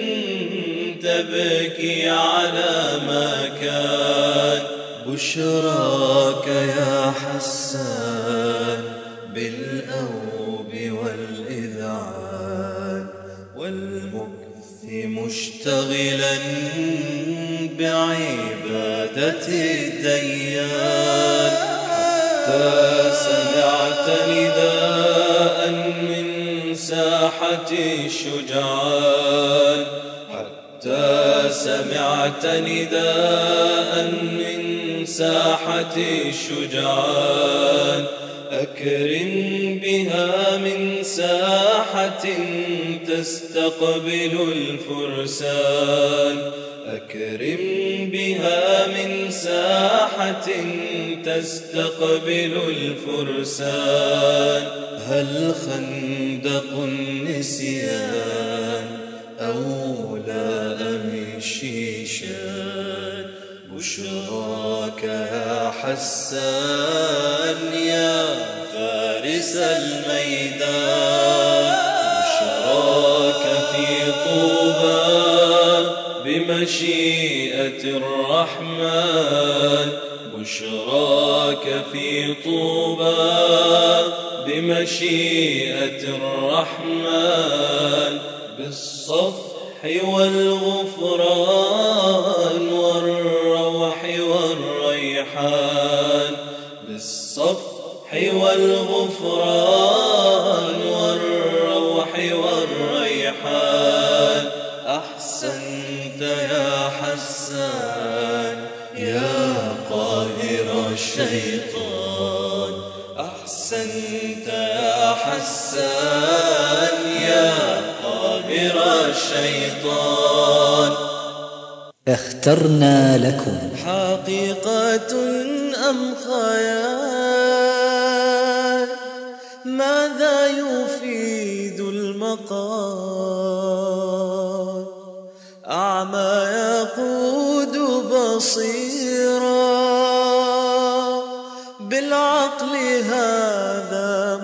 تبكي على ما كان بشراك يا حسان بالأوب والإذعان والمكث مشتغلا بعبادة الديان حتى سمعت نداء من ساحة الشجعان حتى سمعت نداء من ساحة الشجعان أكرم بها من ساحة تستقبل الفرسان أكرم بها من ساحة تستقبل الفرسان هل خندق النسيان أولى أم الشيشان بشراك يا حسان يا فارس الميدان بشراك في طوبى بمشيئة الرحمن بشراك في طوبى بمشيئة الرحمن بالصفح والغفران والروح والريحان بالصفح والغفران والروح والريحان أحسنت يا حسان يا قاهر الشيطان أحسنت يا حسان يا قاهر الشيطان اخترنا لكم حقيقة أم خيال ماذا يفيد المقال أعمى يقود بصيرا بالعقل هذا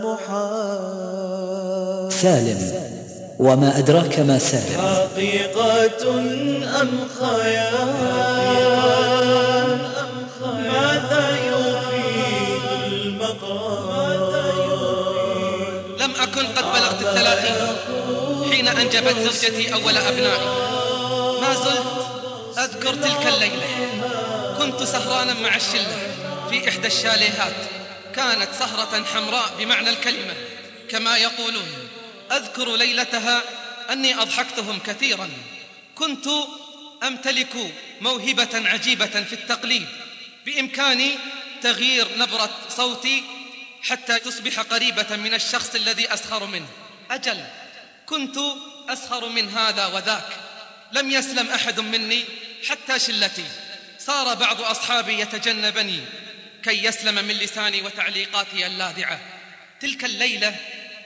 محال سالم وما أدراك ما سالم حقيقة أم خيال ماذا يفيد المقال لم أكن قد بلغت 30 حين أنجبت زوجتي أول أبنائي ما زلت أذكر تلك الليلة كنت سهرانا مع الشلة في إحدى الشاليهات كانت سهرة حمراء بمعنى الكلمة كما يقولون. أذكر ليلتها أني أضحكتهم كثيرا. كنت أمتلك موهبة عجيبة في التقليد، بإمكاني تغيير نبرة صوتي حتى تصبح قريبة من الشخص الذي أسخر منه. أجل، كنت أسخر من هذا وذاك، لم يسلم أحد مني حتى شلتي. صار بعض أصحابي يتجنبني كي يسلم من لساني وتعليقاتي اللاذعة. تلك الليلة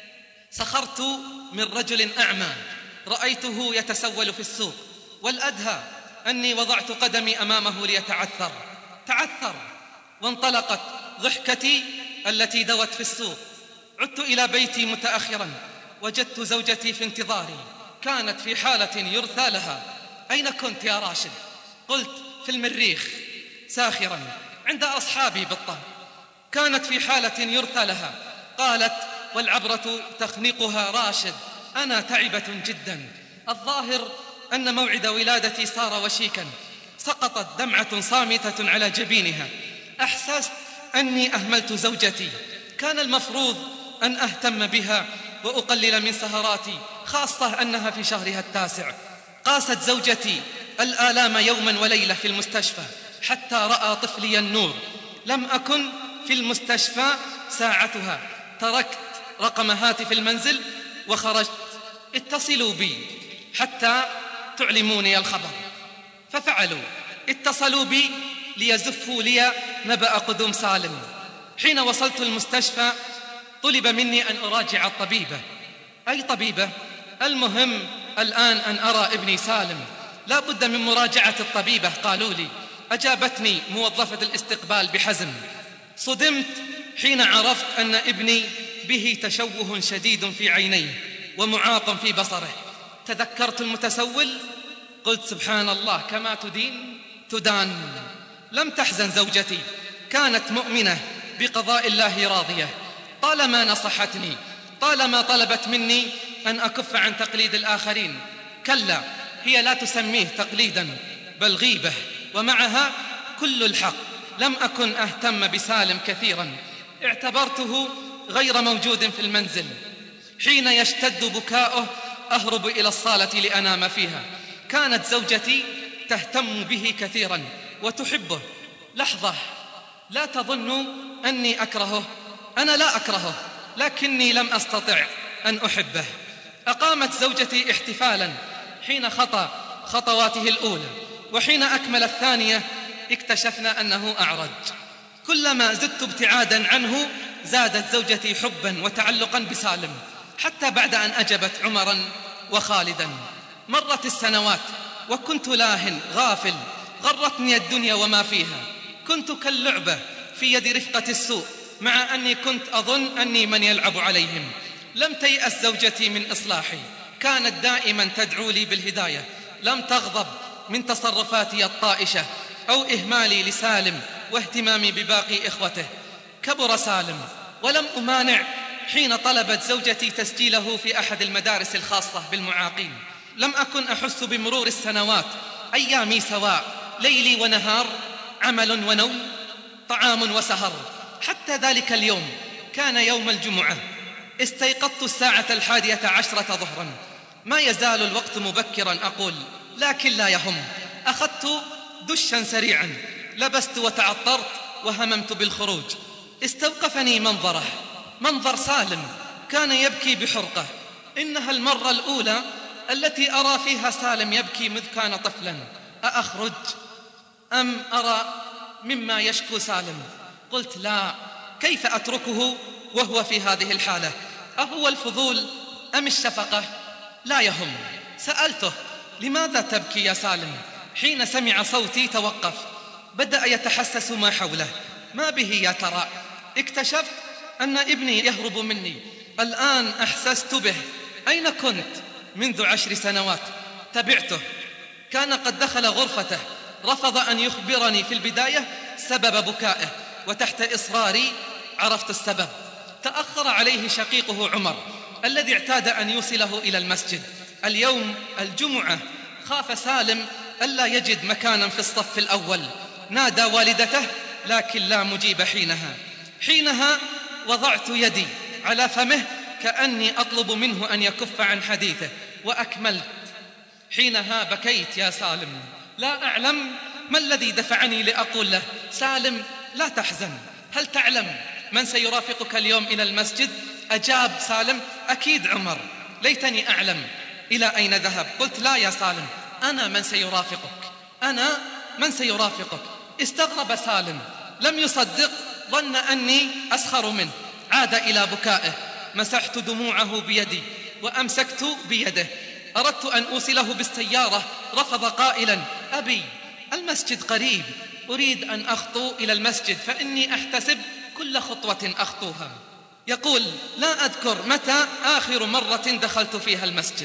سخرت من رجل أعمى رأيته يتسول في السوق، والأدهى أني وضعت قدمي أمامه ليتعثر. تعثر وانطلقت ضحكتي التي دوت في السوق. عدت إلى بيتي متأخرا، وجدت زوجتي في انتظاري، كانت في حالة يرثى لها. أين كنت يا راشد؟ قلت في المريخ ساخرا عند أصحابي بالطبع. كانت في حالة يرثى لها. قالت والعبرة تخنقها راشد أنا تعبة جدا، الظاهر أن موعد ولادتي صار وشيكا. سقطت دمعة صامتة على جبينها. أحسست أني أهملت زوجتي، كان المفروض أن أهتم بها وأقلل من سهراتي، خاصة أنها في شهرها التاسع. قاست زوجتي الآلام يوما وليلة في المستشفى حتى رأى طفلي النور. لم أكن في المستشفى ساعتها، تركت رقم هاتف المنزل وخرجت. اتصلوا بي حتى تعلموني الخبر، ففعلوا. اتصلوا بي ليزفوا لي نبأ قدوم سالم. حين وصلت المستشفى طلب مني أن أراجع الطبيبة. أي طبيبة؟ المهم الآن أن أرى ابني سالم، لا بد من مراجعة الطبيبة قالوا لي. أجابتني موظفة الاستقبال بحزم. صدمت حين عرفت أن ابني به تشوه شديد في عينيه ومعاق في بصره. تذكرت المتسول، قلت سبحان الله، كما تدين تدان. لم تحزن زوجتي، كانت مؤمنة بقضاء الله راضية. طالما نصحتني، طالما طلبت مني أن أكف عن تقليد الآخرين. كلا، هي لا تسميه تقليدا بل غيبة، ومعها كل الحق. لم أكن أهتم بسالم كثيرا، اعتبرته غير موجود في المنزل. حين يشتد بكاؤه أهرب إلى الصالة لأنام فيها. كانت زوجتي تهتم به كثيرا وتحبه. لحظة، لا تظنوا أني أكرهه، أنا لا أكرهه، لكني لم أستطع أن أحبه. أقامت زوجتي احتفالا حين خطى خطواته الأولى، وحين أكمل الثانية اكتشفنا أنه أعرج. كلما زدت ابتعادا عنه زادت زوجتي حبا وتعلقا بسالم، حتى بعد أن أجبت عمرا وخالدا. مرت السنوات وكنت لاهٍ غافل، غرتني الدنيا وما فيها. كنت كاللعبة في يد رفقة السوء، مع أني كنت أظن أني من يلعب عليهم. لم تيأس زوجتي من إصلاحي، كانت دائما تدعو لي بالهداية. لم تغضب من تصرفاتي الطائشة أو إهمالي لسالم واهتمامي بباقي إخوته. كبر سالم ولم أمانع حين طلبت زوجتي تسجيله في أحد المدارس الخاصة بالمعاقين. لم أكن أحس بمرور السنوات، أيامي سواء، ليلي ونهار، عمل ونوم، طعام وسهر. حتى ذلك اليوم كان يوم الجمعة. استيقظت الساعة 11 ظهرا. ما يزال الوقت مبكرا أقول، لكن لا يهم. أخذت دشا سريعا، لبست وتعطرت وهممت بالخروج. استوقفني منظره، منظر سالم كان يبكي بحرقة. إنها المرة الأولى التي أرى فيها سالم يبكي منذ كان طفلا. أأخرج أم أرى مما يشكو سالم؟ قلت لا، كيف أتركه وهو في هذه الحالة؟ أهو الفضول أم الشفقة؟ لا يهم. سألته لماذا تبكي يا سالم؟ حين سمع صوتي توقف، بدأ يتحسس ما حوله. ما به يا ترى؟ اكتشفت أن ابني يهرب مني. الآن أحسست به. أين كنت منذ 10 سنوات؟ تبعته، كان قد دخل غرفته. رفض أن يخبرني في البداية سبب بكائه، وتحت إصراري عرفت السبب. تأخر عليه شقيقه عمر الذي اعتاد أن يوصله إلى المسجد. اليوم الجمعة، خاف سالم ألا يجد مكانا في الصف الأول. نادى والدته لكن لا مجيب حينها. حينها وضعت يدي على فمه كأني أطلب منه أن يكف عن حديثه وأكملت. حينها بكيت يا سالم، لا أعلم ما الذي دفعني لأقول له: سالم لا تحزن، هل تعلم من سيرافقك اليوم إلى المسجد؟ أجاب سالم: أكيد عمر. ليتني أعلم إلى أين ذهب. قلت: لا يا سالم، أنا من سيرافقك، أنا من سيرافقك. استغرب سالم، لم يصدق، ظن أني أسخر منه، عاد إلى بكائه. مسحت دموعه بيدي وأمسكت بيده، أردت أن أوصله بالسيارة، رفض قائلا: أبي المسجد قريب، أريد أن أخطو إلى المسجد فإني أحتسب كل خطوة أخطوها. يقول: لا أذكر متى آخر مرة دخلت فيها المسجد،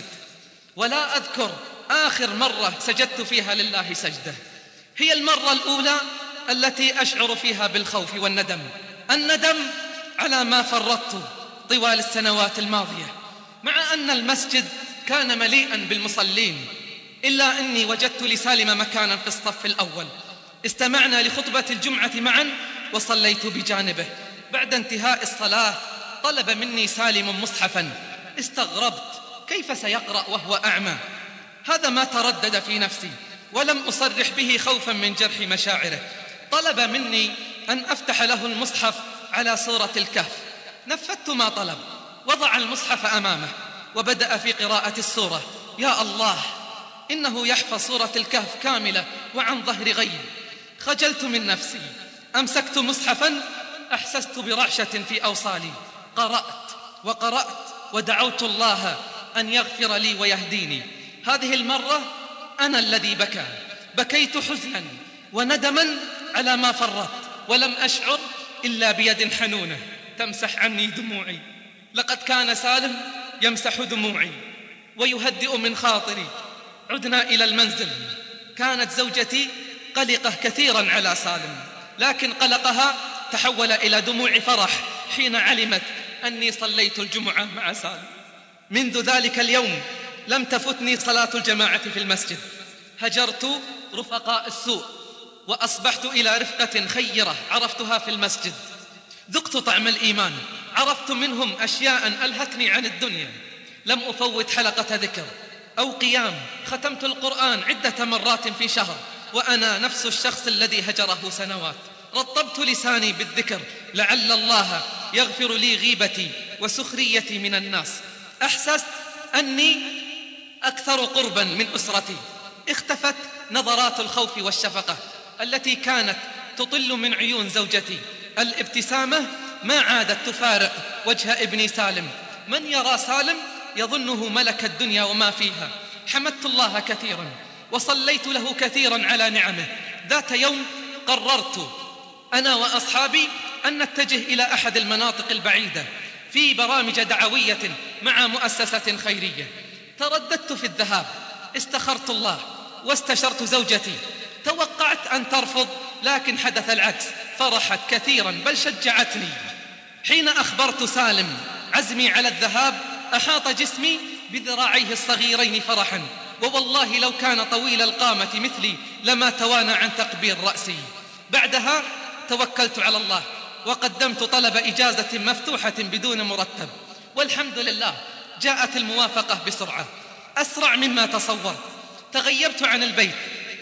ولا أذكر آخر مرة سجدت فيها لله سجدة. هي المرة الأولى التي أشعر فيها بالخوف والندم، الندم على ما فرطت طوال السنوات الماضية. مع أن المسجد كان مليئا بالمصلين، إلا أني وجدت لسالم مكانا في الصف الأول. استمعنا لخطبة الجمعة معا وصليت بجانبه. بعد انتهاء الصلاة طلب مني سالم مصحفا. استغربت، كيف سيقرأ وهو أعمى؟ هذا ما تردد في نفسي، ولم أصرح به خوفا من جرح مشاعره. طلب مني أن أفتح له المصحف على سورة الكهف. نفذت ما طلب، وضع المصحف أمامه وبدأ في قراءة السورة. يا الله، إنه يحفظ سورة الكهف كاملة وعن ظهر غيب. خجلت من نفسي، أمسكت مصحفا، أحسست برعشة في أوصالي. قرأت وقرأت ودعوت الله أن يغفر لي ويهديني. هذه المرة أنا الذي بكى، بكيت حزنا وندما على ما فرطت، ولم أشعر إلا بيد حنونة تمسح عني دموعي. لقد كان سالم يمسح دموعي ويهدئ من خاطري. عدنا إلى المنزل. كانت زوجتي قلقة كثيرا على سالم، لكن قلقها تحول إلى دموع فرح حين علمت أني صليت الجمعة مع سالم. منذ ذلك اليوم لم تفتني صلاة الجماعة في المسجد. هجرت رفقاء السوء وأصبحت إلى رفقة خيرة عرفتها في المسجد. ذقت طعم الإيمان، عرفت منهم أشياء ألهتني عن الدنيا. لم أفوت حلقة ذكر أو قيام. ختمت القرآن عدة مرات في شهر وأنا نفس الشخص الذي هجره سنوات. رطبت لساني بالذكر لعل الله يغفر لي غيبتي وسخريتي من الناس. أحسست أني أكثر قربا من أسرتي. اختفت نظرات الخوف والشفقة التي كانت تطل من عيون زوجتي. الابتسامة ما عادت تفارق وجه ابني سالم. من يرى سالم يظنه ملك الدنيا وما فيها. حمدت الله كثيرا وصليت له كثيرا على نعمه. ذات يوم قررت أنا وأصحابي أن نتجه إلى أحد المناطق البعيدة في برامج دعوية مع مؤسسة خيرية. ترددت في الذهاب، استخرت الله واستشرت زوجتي. توقعت أن ترفض، لكن حدث العكس، فرحت كثيرا بل شجعتني. حين أخبرت سالم عزمي على الذهاب أحاط جسمي بذراعيه الصغيرين فرحا، ووالله لو كان طويل القامة مثلي لما توانى عن تقبيل رأسي. بعدها توكلت على الله وقدمت طلب إجازة مفتوحة بدون مرتب، والحمد لله جاءت الموافقة بسرعة، أسرع مما تصورت. تغيبت عن البيت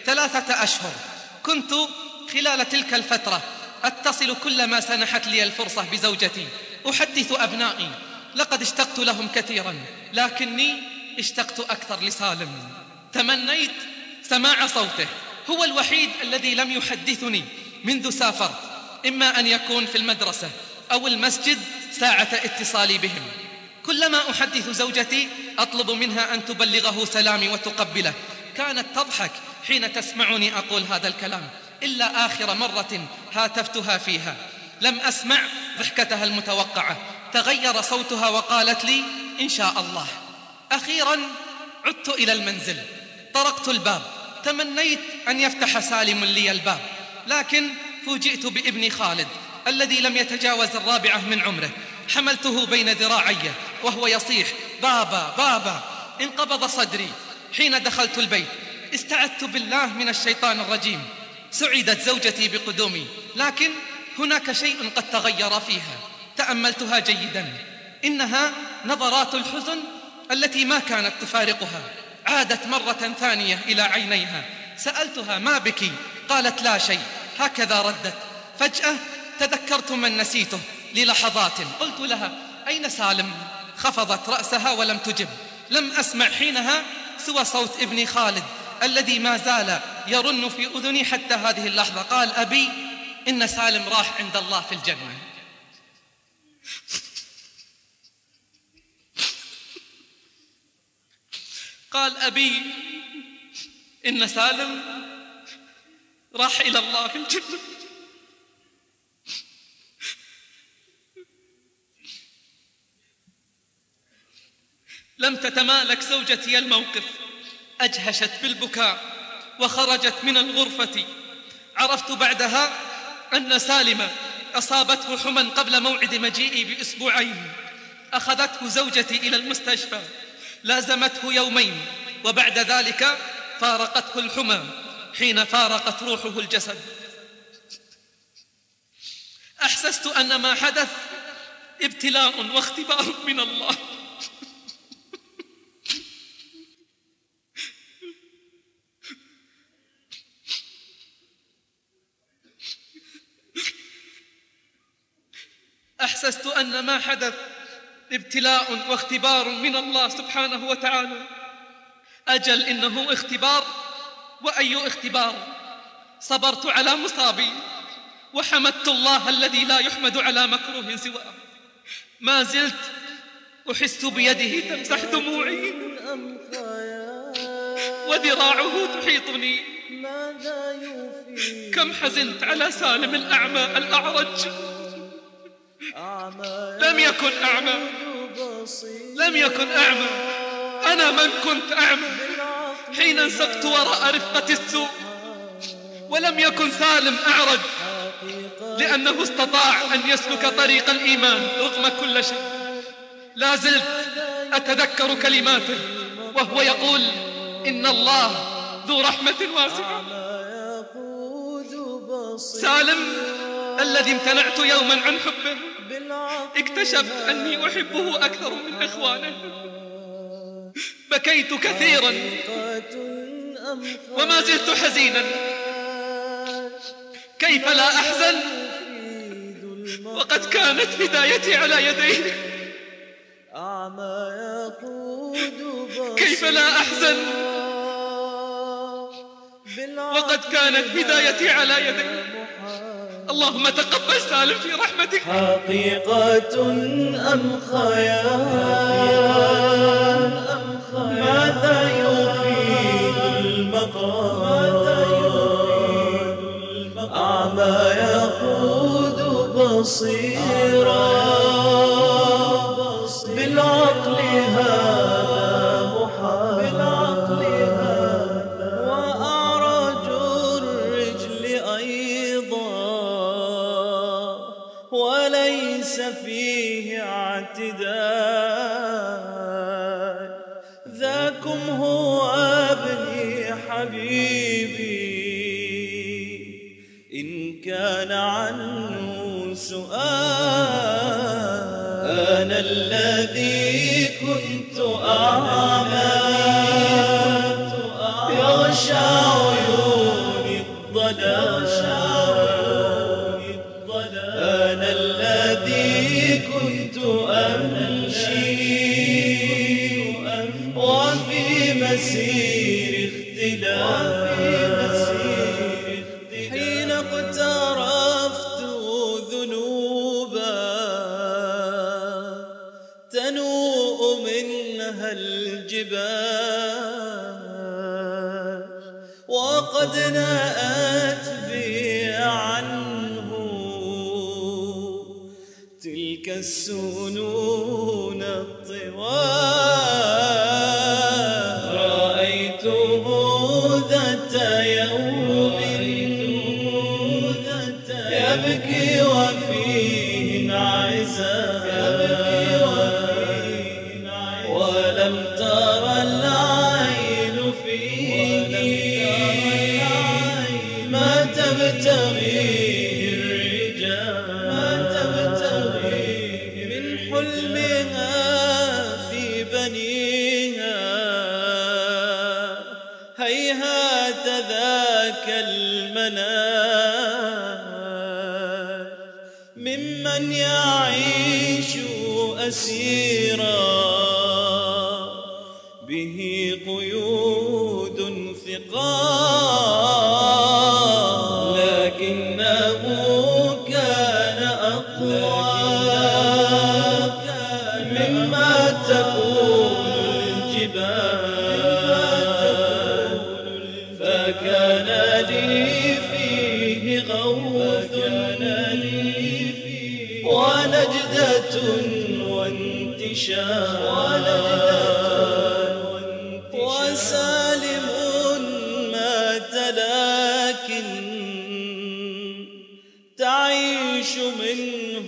3 أشهر. كنت خلال تلك الفترة أتصل كلما سنحت لي الفرصة بزوجتي، أحدث أبنائي. لقد اشتقت لهم كثيرا، لكني اشتقت أكثر لسالم. تمنيت سماع صوته، هو الوحيد الذي لم يحدثني منذ سافرت، إما أن يكون في المدرسة أو المسجد ساعة اتصالي بهم. كلما أحدث زوجتي أطلب منها أن تبلغه سلامي وتقبله. كانت تضحك حين تسمعني أقول هذا الكلام، إلا آخر مرة هاتفتها فيها لم أسمع ضحكتها المتوقعة. تغير صوتها وقالت لي إن شاء الله. أخيرا عدت إلى المنزل، طرقت الباب، تمنيت أن يفتح سالم لي الباب، لكن فوجئت بابني خالد الذي لم يتجاوز 4 من عمره. حملته بين ذراعي وهو يصيح بابا بابا. انقبض صدري حين دخلت البيت. استعذت بالله من الشيطان الرجيم. سعدت زوجتي بقدومي، لكن هناك شيء قد تغير فيها، تأملتها جيدا، إنها نظرات الحزن التي ما كانت تفارقها. عادت مرة ثانية إلى عينيها، سألتها: ما بك؟ قالت: لا شيء. هكذا ردت. فجأة تذكرت من نسيته للحظات. قلت لها: أين سالم؟ خفضت رأسها ولم تجب. لم أسمع حينها سوى صوت ابني خالد الذي ما زال يرن في أذني حتى هذه اللحظة. قال: أبي، إن سالم راح عند الله في الجنة. قال: أبي، إن سالم راح إلى الله في الجنة. لم تتمالك زوجتي الموقف، أجهشت بالبكاء وخرجت من الغرفة. عرفت بعدها أن سالم أصابته حمى قبل موعد مجيئي بأسبوعين. أخذته زوجتي إلى المستشفى، لازمته يومين، وبعد ذلك فارقته الحمى حين فارقت روحه الجسد. أحسست أن ما حدث ابتلاء واختبار من الله. أحسست أن ما حدث ابتلاء واختبار من الله سبحانه وتعالى. أجل، إنه اختبار، وأي اختبار. صبرت على مصابي وحمدت الله الذي لا يحمد على مكروه سواه. ما زلت أحس بيده تمسح دموعي وذراعه تحيطني. كم حزنت على سالم الأعمى الأعرج. لم يكن أعمى، أنا من كنت أعمى حين انسقت وراء رفقة السوء. ولم يكن سالم أعرج لأنه استطاع أن يسلك طريق الإيمان رغم كل شيء. لا زلت أتذكر كلماته وهو يقول: إن الله ذو رحمة واسعة. سالم الذي امتنعت يوما عن حبه، اكتشفت أني أحبه أكثر من إخوانه. بكيت كثيرا وما زلت حزينا. كيف لا أحزن وقد كانت هدايتي على يديه؟ كيف لا أحزن وقد كانت هدايتي على يديه؟ اللهم تقبل سالم في رحمتك. حقيقة أم خيال؟ ماذا يفيد المقام؟ أعمى يقود بصيرا، بالعقل هذا محال، وأعرج الرجل أيضا وليس فيه اعتدال. ذاكم هو ابني حبيبي، إن كان عنه سؤال. أنا الذي كنت أعمى يغشى عيوني الضلال. أنا الذي كنت أمشي وفي مسير اختلاف. حين اقترفت ذنوبا تنوء منها الجبال، وقد نأت بي عنه تلك السنون الطوال. رأيته ذات يوم يبكي وفيه انعزال، ولم تر العين فيه ما تبتغيه الرجال. هيهات ذاك المنال ممن يعيش أسيرا به قيود ثقال، لكنه كان أقوى مما تكون الجبال، فكان لي فيه غوث ونجدة وانتشار، وسالم مات لكن تعيش منه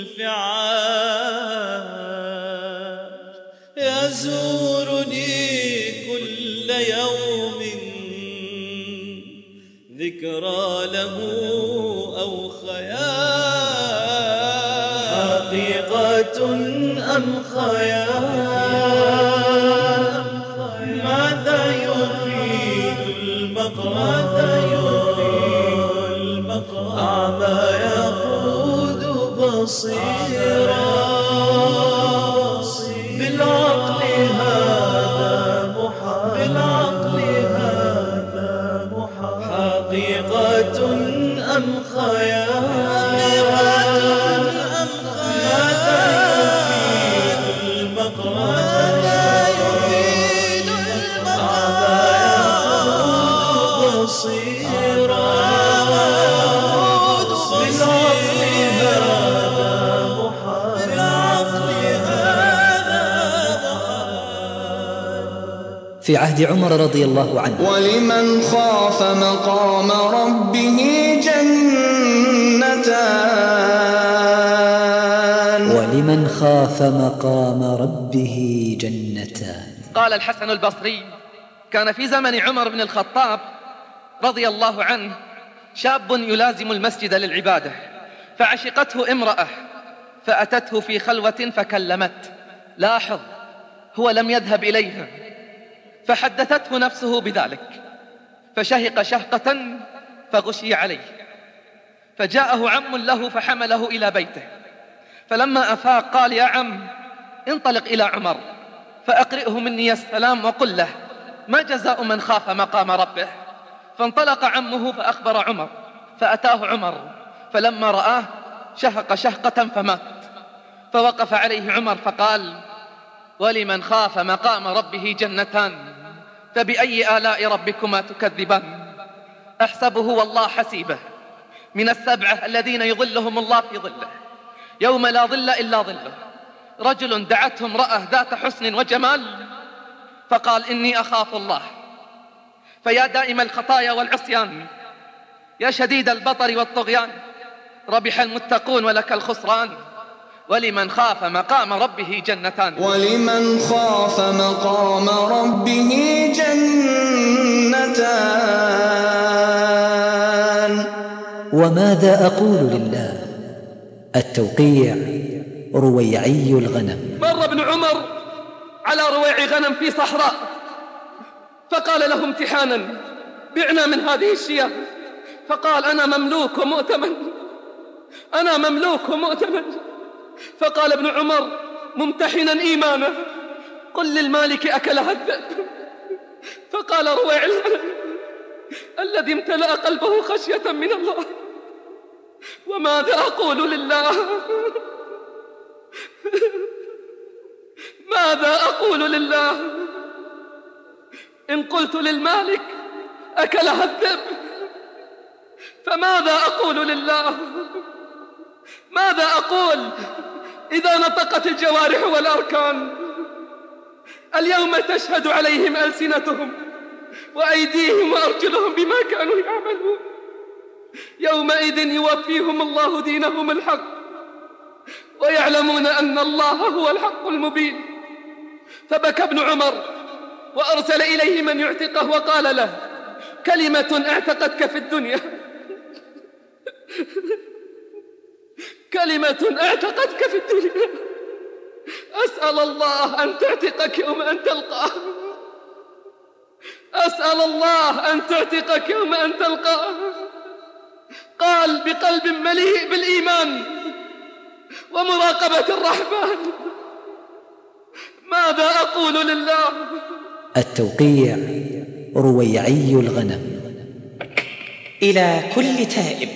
الفعال، يزورني كل يوم ذكرى له أو خيال، حقيقة أم خيال، ماذا يفيد المقام، أعمى يقود بصيرا، بالعقل هذا محال، حقيقة أم خيال، ماذا يفيد المقام، أعمى يقود بصيرا، بالعقل هذا محال. في عهد عمر رضي الله عنه: ولمن خاف مقام ربه جنتان، ولمن خاف مقام ربه جنتان. قال الحسن البصري: كان في زمن عمر بن الخطاب رضي الله عنه شاب يلازم المسجد للعبادة، فعشقته امرأة فأتته في خلوة فكلمت. لاحظ، هو لم يذهب إليها، فحدثته نفسه بذلك، فشهق شهقة فغشي عليه، فجاءه عم له فحمله إلى بيته، فلما أفاق قال: يا عم، انطلق إلى عمر فأقرئه مني السلام وقل له: ما جزاء من خاف مقام ربه؟ فانطلق عمه فأخبر عمر، فأتاه عمر، فلما رآه شهق شهقة فمات. فوقف عليه عمر فقال: ولمن خاف مقام ربه جنتان، فبأي آلاء ربكما تكذبان؟ أحسبه والله حسيبه من السبعة الذين يظلهم الله في ظله يوم لا ظل إلا ظله، رجل دعته امرأة ذات حسن وجمال فقال: إني أخاف الله. فيا دائم الخطايا والعصيان، يا شديد البطر والطغيان، ربح المتقون ولك الخسران. ولمن خاف مقام ربه جنتان، ولمن خاف مقام ربه جنتان. وماذا أقول لله؟ التوقيع رويعي الغنم. مر ابن عمر على رويع غنم في صحراء، فقال له امتحانا: بعنا من هذه الشياه. فقال: أنا مملوك ومؤتمن، أنا مملوك ومؤتمن. فقال ابن عمر ممتحنا إيمانه: قل للمالك أكلها الذئب. فقال رويع الغنم الذي امتلأ قلبه خشية من الله: وماذا أقول لله؟ ماذا أقول لله؟ إن قلت للمالك أكلها الذئب فماذا أقول لله؟ ماذا أقول إذا نطقت الجوارح والأركان؟ اليوم تشهد عليهم ألسنتهم وأيديهم وأرجلهم بما كانوا يعملون، يومئذ يوفيهم الله دينهم الحق ويعلمون أن الله هو الحق المبين. فبكى ابن عمر وأرسل إليه من يعتقه وقال له: كلمة اعتقتك في الدنيا، كلمة اعتقتك في الدنيا، أسأل الله أن تعتقك يوم أن تلقاه، أسأل الله أن تعتقك يوم أن تلقاه. قال بقلب مليء بالإيمان ومراقبة الرحمن: ماذا أقول لله؟ التوقيع رويعي الغنم. إلى كل تائب: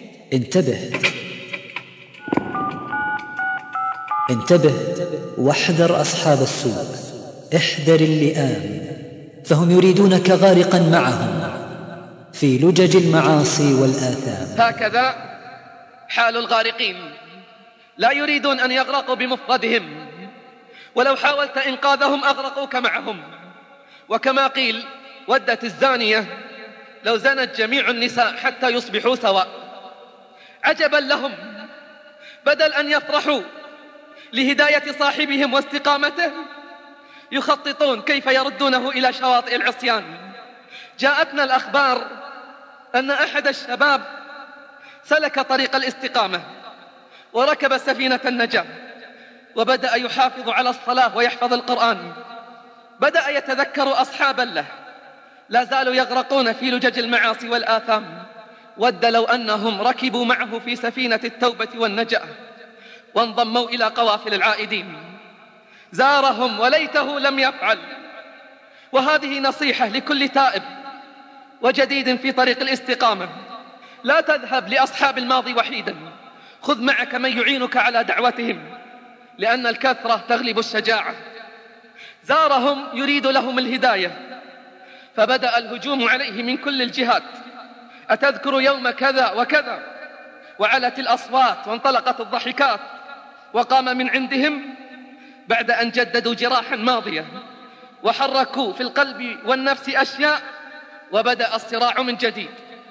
انتبه واحذر أصحاب السوء، احذر اللئام، فهم يريدونك غارقا معهم في لجج المعاصي والآثام. هكذا حال الغارقين، لا يريدون أن يغرقوا بمفردهم، ولو حاولت إنقاذهم أغرقوك معهم. وكما قيل: ودت الزانية لو زنت جميع النساء حتى يصبحوا سواء. عجبا لهم، بدل أن يفرحوا لهداية صاحبهم واستقامته يخططون كيف يردونه إلى شواطئ العصيان. جاءتنا الأخبار أن أحد الشباب سلك طريق الاستقامة وركب سفينة النجاة وبدأ يحافظ على الصلاة ويحفظ القرآن. بدأ يتذكر أصحابا له لا زالوا يغرقون في لجج المعاصي والآثام. ود لو أنهم ركبوا معه في سفينة التوبة والنجاة وانضموا إلى قوافل العائدين. زارهم وليته لم يفعل. وهذه نصيحة لكل تائب وجديد في طريق الاستقامة: لا تذهب لأصحاب الماضي وحيدا، خذ معك من يعينك على دعوتهم، لأن الكثرة تغلب الشجاعة. زارهم يريد لهم الهداية، فبدأ الهجوم عليه من كل الجهات: أتذكر يوم كذا وكذا؟ وعلت الأصوات وانطلقت الضحكات. وقام من عندهم بعد أن جددوا جراحا ماضية وحركوا في القلب والنفس أشياء، وبدأ الصراع من جديد.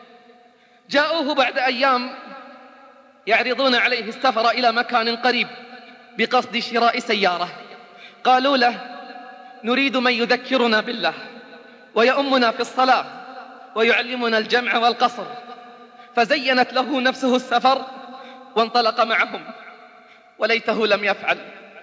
جاءوه بعد أيام يعرضون عليه السفر إلى مكان قريب بقصد شراء سيارة. قالوا له: نريد من يذكرنا بالله ويؤمنا في الصلاة ويعلمنا الجمع والقصر. فزينت له نفسه السفر وانطلق معهم، وليته لم يفعل.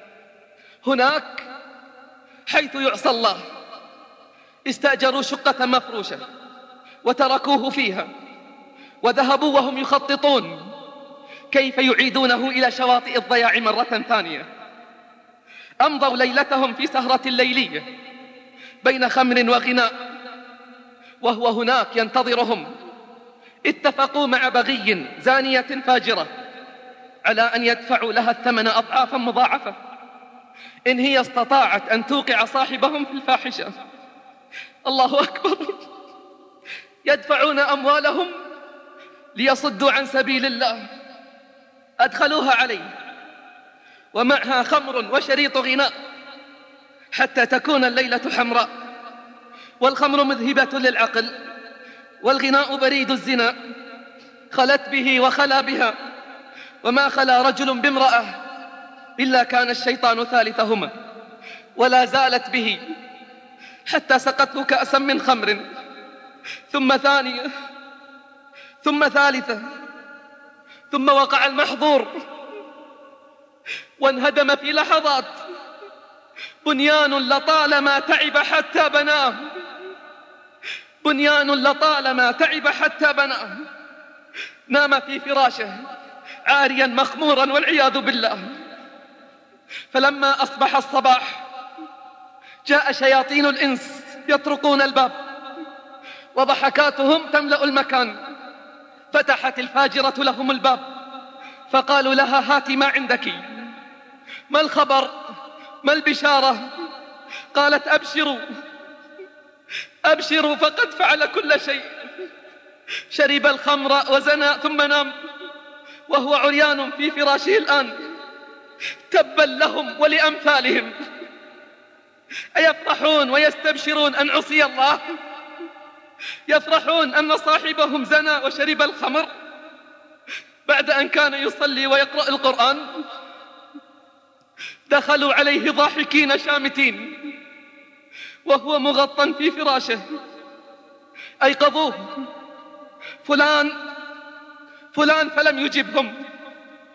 هناك حيث يعصى الله استأجروا شقة مفروشة وتركوه فيها، وذهبوا وهم يخططون كيف يعيدونه إلى شواطئ الضياع مرة ثانية. أمضوا ليلتهم في سهرة ليلية بين خمر وغناء، وهو هناك ينتظرهم. اتفقوا مع بغي زانية فاجرة على أن يدفعوا لها الثمن أضعافا مضاعفة إن هي استطاعت أن توقع صاحبهم في الفاحشة. الله أكبر! يدفعون أموالهم ليصدوا عن سبيل الله. أدخلوها عليه ومعها خمر وشريط غناء حتى تكون الليلة حمراء، والخمر مذهبة للعقل، والغناء بريد الزنا. خلت به وخلا بها، وما خلا رجل بامرأة إلا كان الشيطان ثالثهما. ولا زالت به حتى سقته كأسا من خمر، ثم ثانية، ثم ثالثة، ثم وقع المحظور وانهدم في لحظات. بنيان لطالما تعب حتى بناه، بنيان لطالما تعب حتى بناه. نام في فراشه عاريا مخمورا والعياذ بالله. فلما أصبح الصباح جاء شياطين الإنس يطرقون الباب وضحكاتهم تملأ المكان. فتحت الفاجرة لهم الباب فقالوا لها: هاتي ما عندك، ما الخبر، ما البشارة؟ قالت: أبشروا أبشروا، فقد فعل كل شيء. شرب الخمر وزنى ثم نام وهو عريان في فراشه الآن. تبا لهم ولأمثالهم. أيفرحون ويستبشرون أن عصي الله؟ يفرحون أن صاحبهم زنى وشرب الخمر بعد أن كان يصلي ويقرأ القرآن؟ دخلوا عليه ضاحكين شامتين وهو مغطى في فراشه. أيقظوه: فلان فلان، فلم يجبهم.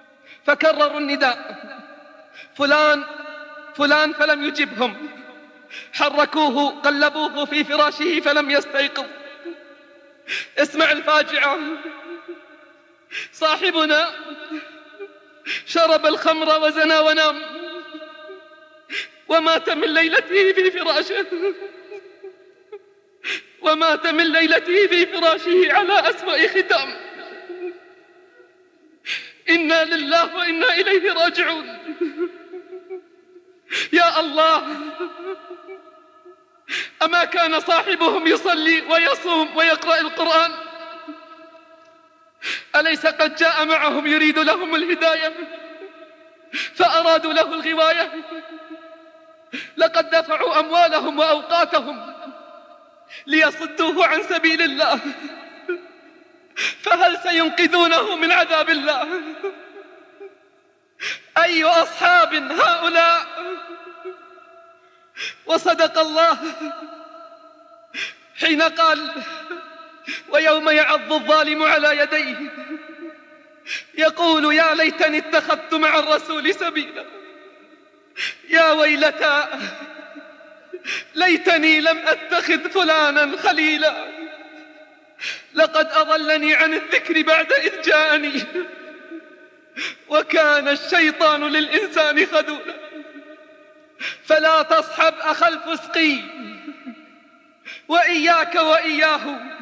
فكرروا النداء: فلان فلان، فلم يجبهم. حركوه قلبوه في فراشه فلم يستيقظ. اسمع الفاجعة، صاحبنا شرب الخمر وزنى ونام ومات من ليلته في فراشه، ومات من ليلته في فراشه على أسوأ ختام. إنا لله وإنا إليه راجعون. يا الله، أما كان صاحبهم يصلي ويصوم ويقرأ القرآن؟ أليس قد جاء معهم يريد لهم الهداية فأرادوا له الغواية؟ لقد دفعوا أموالهم وأوقاتهم ليصدوه عن سبيل الله، فهل سينقذونه من عذاب الله؟ أي أصحاب هؤلاء؟ وصدق الله حين قال: ويوم يعض الظالم على يديه يقول يا ليتني اتخذت مع الرسول سبيلا، يا ويلتى ليتني لم أتخذ فلانا خليلا، لقد أضلني عن الذكر بعد إذ جاءني، وكان الشيطان للإنسان خذولا. فلا تصحب أخا الفسق وإياك وإياه،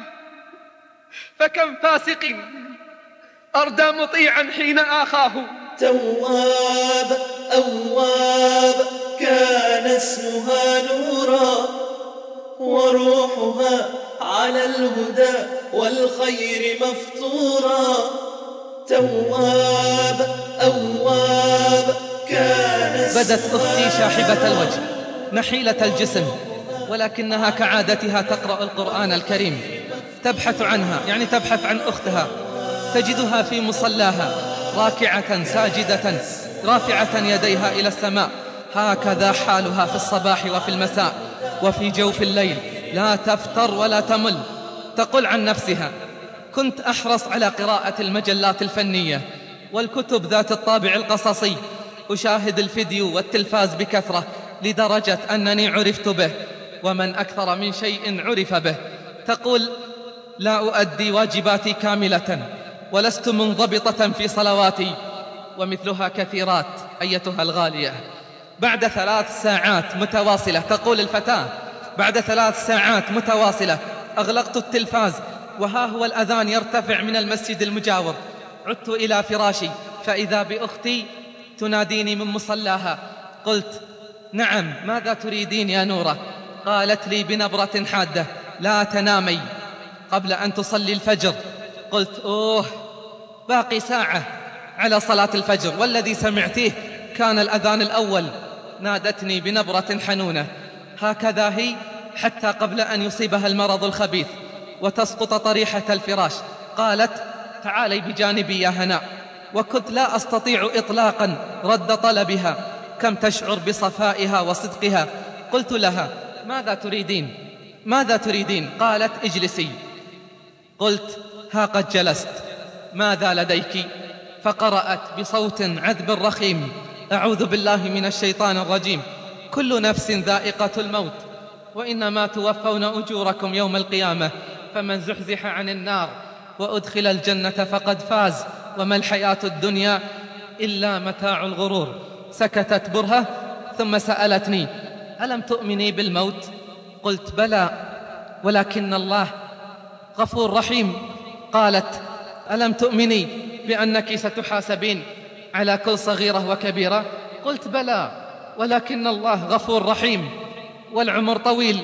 فكم فاسق أردى مطيعا حين آخاه. تواب أواب كان اسمها نورا، وروحها على الهدى والخير مفطورا. تواب أواب كان بدت أختي شاحبة الوجه نحيلة الجسم، ولكنها كعادتها تقرأ القرآن الكريم، تبحث عنها، يعني تبحث عن أختها، تجدها في مصلاها راكعة ساجدة رافعة يديها إلى السماء. هكذا حالها في الصباح وفي المساء وفي جوف الليل، لا تفتر ولا تمل. تقول عن نفسها: كنت أحرص على قراءة المجلات الفنية والكتب ذات الطابع القصصي، أشاهد الفيديو والتلفاز بكثرة لدرجة أنني عرفت به، ومن أكثر من شيء عرف به. تقول: لا أؤدي واجباتي كاملة ولست منضبطة في صلواتي، ومثلها كثيرات أيتها الغالية. بعد 3 ساعات متواصلة، تقول الفتاة، بعد 3 ساعات متواصلة أغلقت التلفاز وها هو الأذان يرتفع من المسجد المجاور. عدت إلى فراشي فإذا بأختي تناديني من مصلاها. قلت: نعم، ماذا تريدين يا نورة؟ قالت لي بنبرة حادة: لا تنامي قبل أن تصلي الفجر. قلت: أوه، باقي ساعة على صلاة الفجر، والذي سمعتيه كان الأذان الأول. نادتني بنبرة حنونة، هكذا هي حتى قبل أن يصيبها المرض الخبيث وتسقط طريحة الفراش. قالت: تعالي بجانبي يا هناء. وكنت لا أستطيع إطلاقا رد طلبها، كم تشعر بصفائها وصدقها. قلت لها: ماذا تريدين؟ ماذا تريدين؟ قالت: اجلسي. قلت: ها قد جلست، ماذا لديك؟ فقرأت بصوت عذب رخيم: أعوذ بالله من الشيطان الرجيم، كل نفس ذائقة الموت وإنما توفون أجوركم يوم القيامة، فمن زحزح عن النار وأدخل الجنة فقد فاز، وما الحياة الدنيا إلا متاع الغرور. سكتت برهة ثم سألتني: ألم تؤمني بالموت؟ قلت: بلى، ولكن الله غفور رحيم. قالت: ألم تؤمني بأنك ستحاسبين على كل صغيرة وكبيرة؟ قلت: بلى، ولكن الله غفور رحيم والعمر طويل.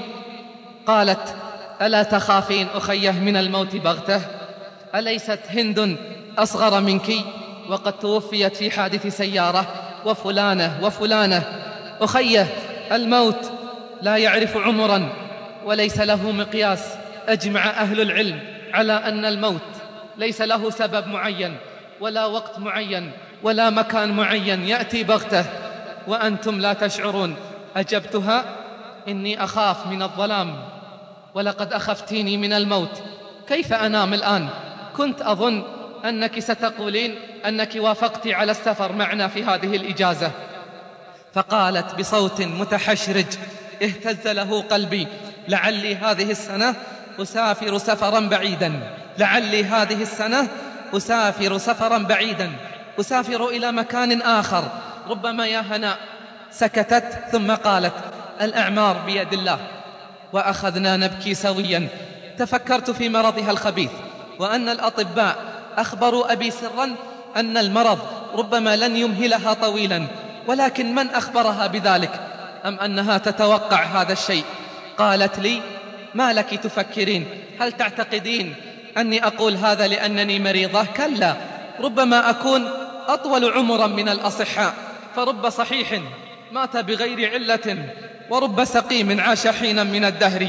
قالت: ألا تخافين أخيه من الموت بغته؟ أليست هند أصغر منك وقد توفيت في حادث سيارة، وفلانة وفلانة؟ أخيه، الموت لا يعرف عمرا وليس له مقياس. أجمع أهل العلم على أن الموت ليس له سبب معين ولا وقت معين ولا مكان معين، يأتي بغته وأنتم لا تشعرون. أجبتها: إني أخاف من الظلام ولقد أخفتيني من الموت، كيف أنام الآن؟ كنت أظن أنك ستقولين أنك وافقت على السفر معنا في هذه الإجازة. فقالت بصوت متحشرج: اهتز له قلبي. لعلي هذه السنة أسافر سفرا بعيدا، لعلي هذه السنة أسافر سفرا بعيدا، أسافر إلى مكان آخر. ربما يا هناء. سكتت ثم قالت: الأعمار بيد الله. وأخذنا نبكي سويا. تفكرت في مرضها الخبيث، وأن الأطباء أخبروا أبي سرا أن المرض ربما لن يمهلها طويلا، ولكن من أخبرها بذلك؟ أم أنها تتوقع هذا الشيء؟ قالت لي: ما لك تفكرين؟ هل تعتقدين أني أقول هذا لأنني مريضة؟ كلا، ربما أكون أطول عمرا من الأصحاء، فرب صحيح مات بغير علة، ورب سقيم عاش حينا من الدهر.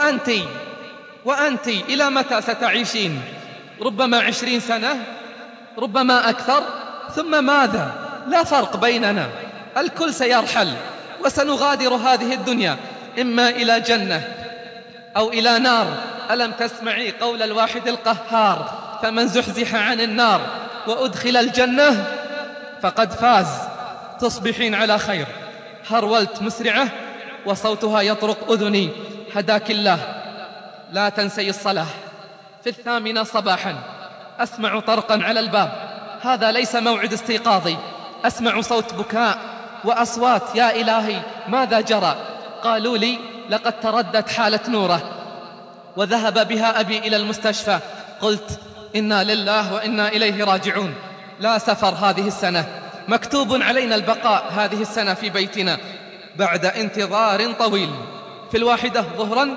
وأنت إلى متى ستعيشين؟ ربما 20 سنة، ربما أكثر، ثم ماذا؟ لا فرق بيننا، الكل سيرحل وسنغادر هذه الدنيا، إما إلى جنة أو إلى نار. ألم تسمعي قول الواحد القهار: فمن زحزح عن النار وأدخل الجنة فقد فاز. تصبحين على خير. هرولت مسرعة وصوتها يطرق أذني: هداك الله. لا تنسي الصلاة. في 8 صباحا أسمع طرقا على الباب. هذا ليس موعد استيقاظي. أسمع صوت بكاء وأصوات. يا إلهي، ماذا جرى؟ قالوا لي: لقد تردت حالة نورة وذهب بها أبي إلى المستشفى. قلت: إنا لله وإنا إليه راجعون. لا سفر هذه السنة، مكتوب علينا البقاء هذه السنة في بيتنا بعد انتظار طويل. في 1 ظهرا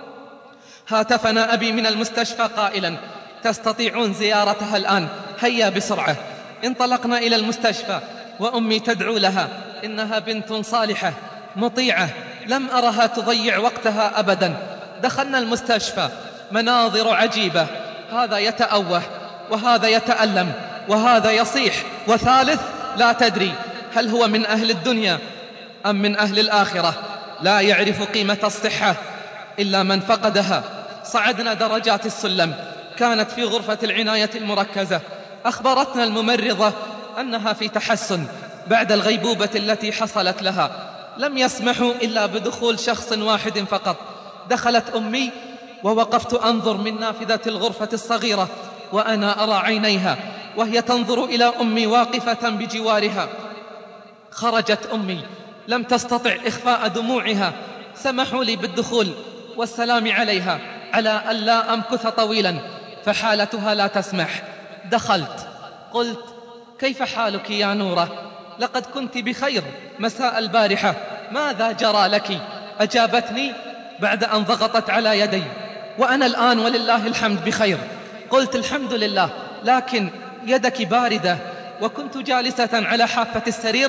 هاتفنا أبي من المستشفى قائلا: تستطيعون زيارتها الآن، هيا بسرعة. انطلقنا إلى المستشفى وأمي تدعو لها. إنها بنت صالحة مطيعة، لم أرها تضيع وقتها أبدا. دخلنا المستشفى، مناظر عجيبة، هذا يتأوه وهذا يتألم وهذا يصيح، وثالث لا تدري هل هو من أهل الدنيا أم من أهل الآخرة. لا يعرف قيمة الصحة إلا من فقدها. صعدنا درجات السلم، كانت في غرفة العناية المركزة. أخبرتنا الممرضة أنها في تحسن بعد الغيبوبة التي حصلت لها. لم يسمحوا إلا بدخول شخص واحد فقط. دخلت أمي ووقفت أنظر من نافذة الغرفة الصغيرة، وأنا أرى عينيها وهي تنظر إلى أمي واقفة بجوارها. خرجت أمي، لم تستطع إخفاء دموعها. سمحوا لي بالدخول والسلام عليها على ألا أمكث طويلا، فحالتها لا تسمح. دخلت، قلت: كيف حالك يا نورة؟ لقد كنت بخير مساء البارحة، ماذا جرى لك؟ أجابتني بعد أن ضغطت على يدي: وأنا الآن ولله الحمد بخير. قلت: الحمد لله، لكن يدك باردة. وكنت جالسة على حافة السرير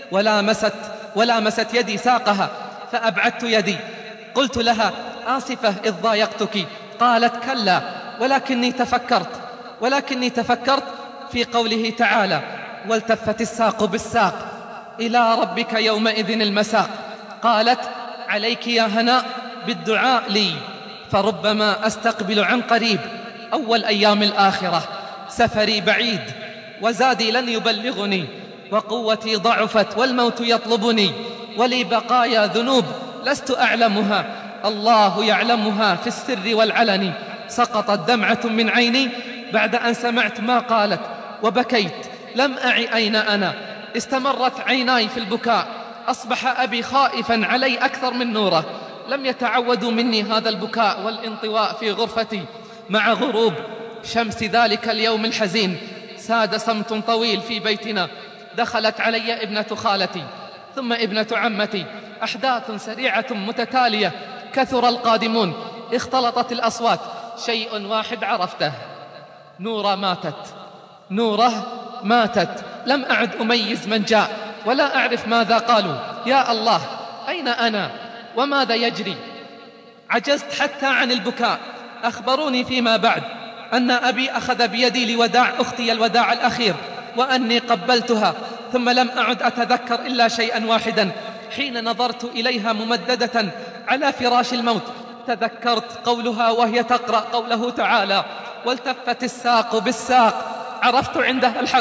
ولامست يدي ساقها، فأبعدت يدي. قلت لها: آسفة إذ ضايقتك. قالت: كلا، ولكني تفكرت في قوله تعالى: والتفت الساق بالساق إلى ربك يومئذ المساق. قالت: عليك يا هناء بالدعاء لي، فربما أستقبل عن قريب أول أيام الآخرة. سفري بعيد وزادي لن يبلغني، وقوتي ضعفت والموت يطلبني، ولي بقايا ذنوب لست أعلمها، الله يعلمها في السر والعلن. سقطت دمعة من عيني بعد أن سمعت ما قالت، وبكيت. لم أعي أين أنا. استمرت عيناي في البكاء. أصبح أبي خائفا علي أكثر من نوره. لم يتعودوا مني هذا البكاء والانطواء في غرفتي. مع غروب شمس ذلك اليوم الحزين ساد صمت طويل في بيتنا. دخلت علي ابنة خالتي ثم ابنة عمتي. أحداث سريعة متتالية، كثر القادمون، اختلطت الأصوات. شيء واحد عرفته: نورة ماتت. لم أعد أميز من جاء ولا أعرف ماذا قالوا. يا الله، أين أنا وماذا يجري؟ عجزت حتى عن البكاء. أخبروني فيما بعد أن أبي أخذ بيدي لوداع أختي الوداع الأخير، وأني قبلتها، ثم لم أعد أتذكر إلا شيئا واحدا. حين نظرت إليها ممددة على فراش الموت تذكرت قولها وهي تقرأ قوله تعالى: والتفت الساق بالساق. عرفت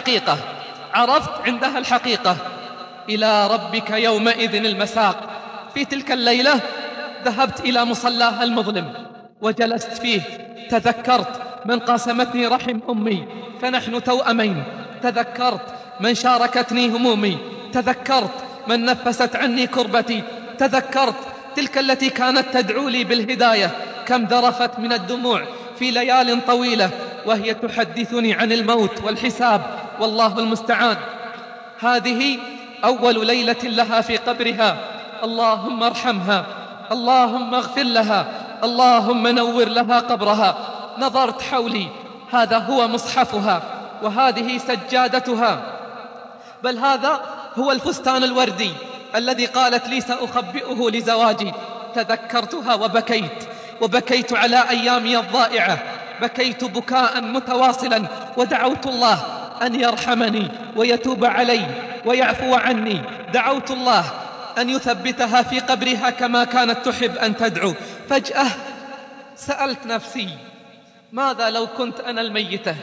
عندها الحقيقة. إلى ربك يومئذ المساق. في تلك الليلة ذهبت إلى مصلاها المظلم وجلست فيه. تذكرت من قاسمتني رحم أمي فنحن توأمين، تذكرت من شاركتني همومي، تذكرت من نفست عني كربتي، تذكرت تلك التي كانت تدعو لي بالهداية. كم ذرفت من الدموع في ليال طويلة وهي تحدثني عن الموت والحساب، والله المستعان. هذه أول ليلة لها في قبرها. اللهم ارحمها، اللهم اغفر لها، اللهم نور لها قبرها. نظرت حولي، هذا هو مصحفها وهذه سجادتها، بل هذا هو الفستان الوردي الذي قالت لي سأخبئه لزواجي. تذكرتها وبكيت على أيامي الضائعة، بكيت بكاء متواصلا ودعوت الله أن يرحمني ويتوب علي ويعفو عني. دعوت الله أن يثبتها في قبرها كما كانت تحب أن تدعو. فجأة سألت نفسي ماذا لو كنت أنا الميتة؟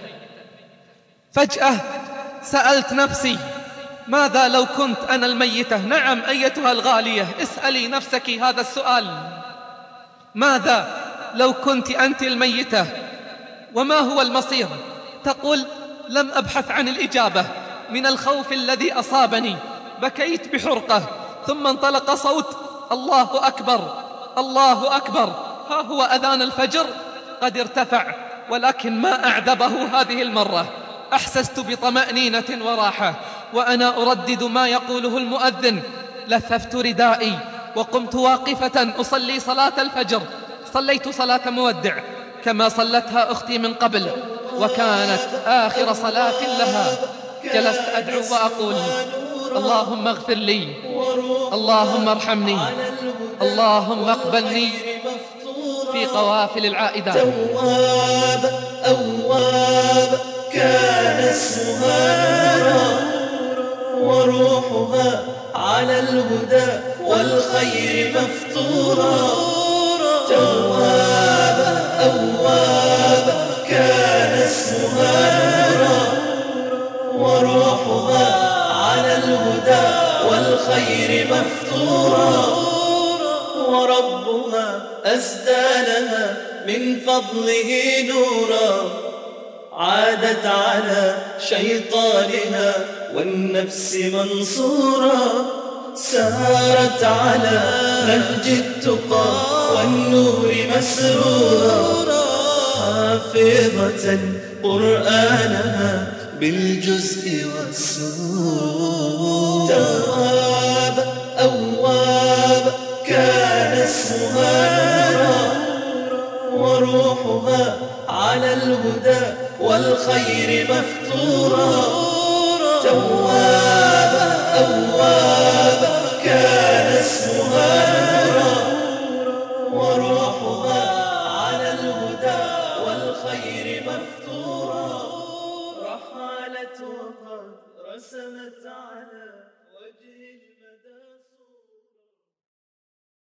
فجأة سألت نفسي ماذا لو كنت أنا الميتة؟ نعم أيتها الغالية، اسألي نفسك هذا السؤال. ماذا لو كنت أنت الميتة؟ وما هو المصير؟ تقول لم أبحث عن الإجابة من الخوف الذي أصابني. بكيت بحرقة، ثم انطلق صوت الله أكبر الله أكبر. ها هو أذان الفجر قد ارتفع، ولكن ما أعذبه هذه المرة. أحسست بطمأنينة وراحة وأنا أردد ما يقوله المؤذن. لففت ردائي وقمت واقفة أصلي صلاة الفجر. صليت صلاة مودع كما صلتها أختي من قبل، وكانت آخر صلاة لها. جلست أدعو وأقول اللهم اغفر لي، اللهم ارحمني، اللهم اقبلني في قوافل العائدات. تواب أواب كان اسمها نورا، وروحها على الهدى والخير مفطورا. تواب أواب كان اسمها نورا، وروحها على الهدى والخير مفطورا. وربها أسدى لها من فضله نورا، عادت على شيطانها والنفس منصورا. سارت على نهج التقى والنور مسرورا، حافظة قرآنها بالجزء والسور. تواب أواب كان اسمها نورا، وروحها على الهدى والخير مفطورا. تواب أواب كان اسمها نورا، وروحها على الهدى والخير مفطورا. رحلت وقد رسمت على وجه المدى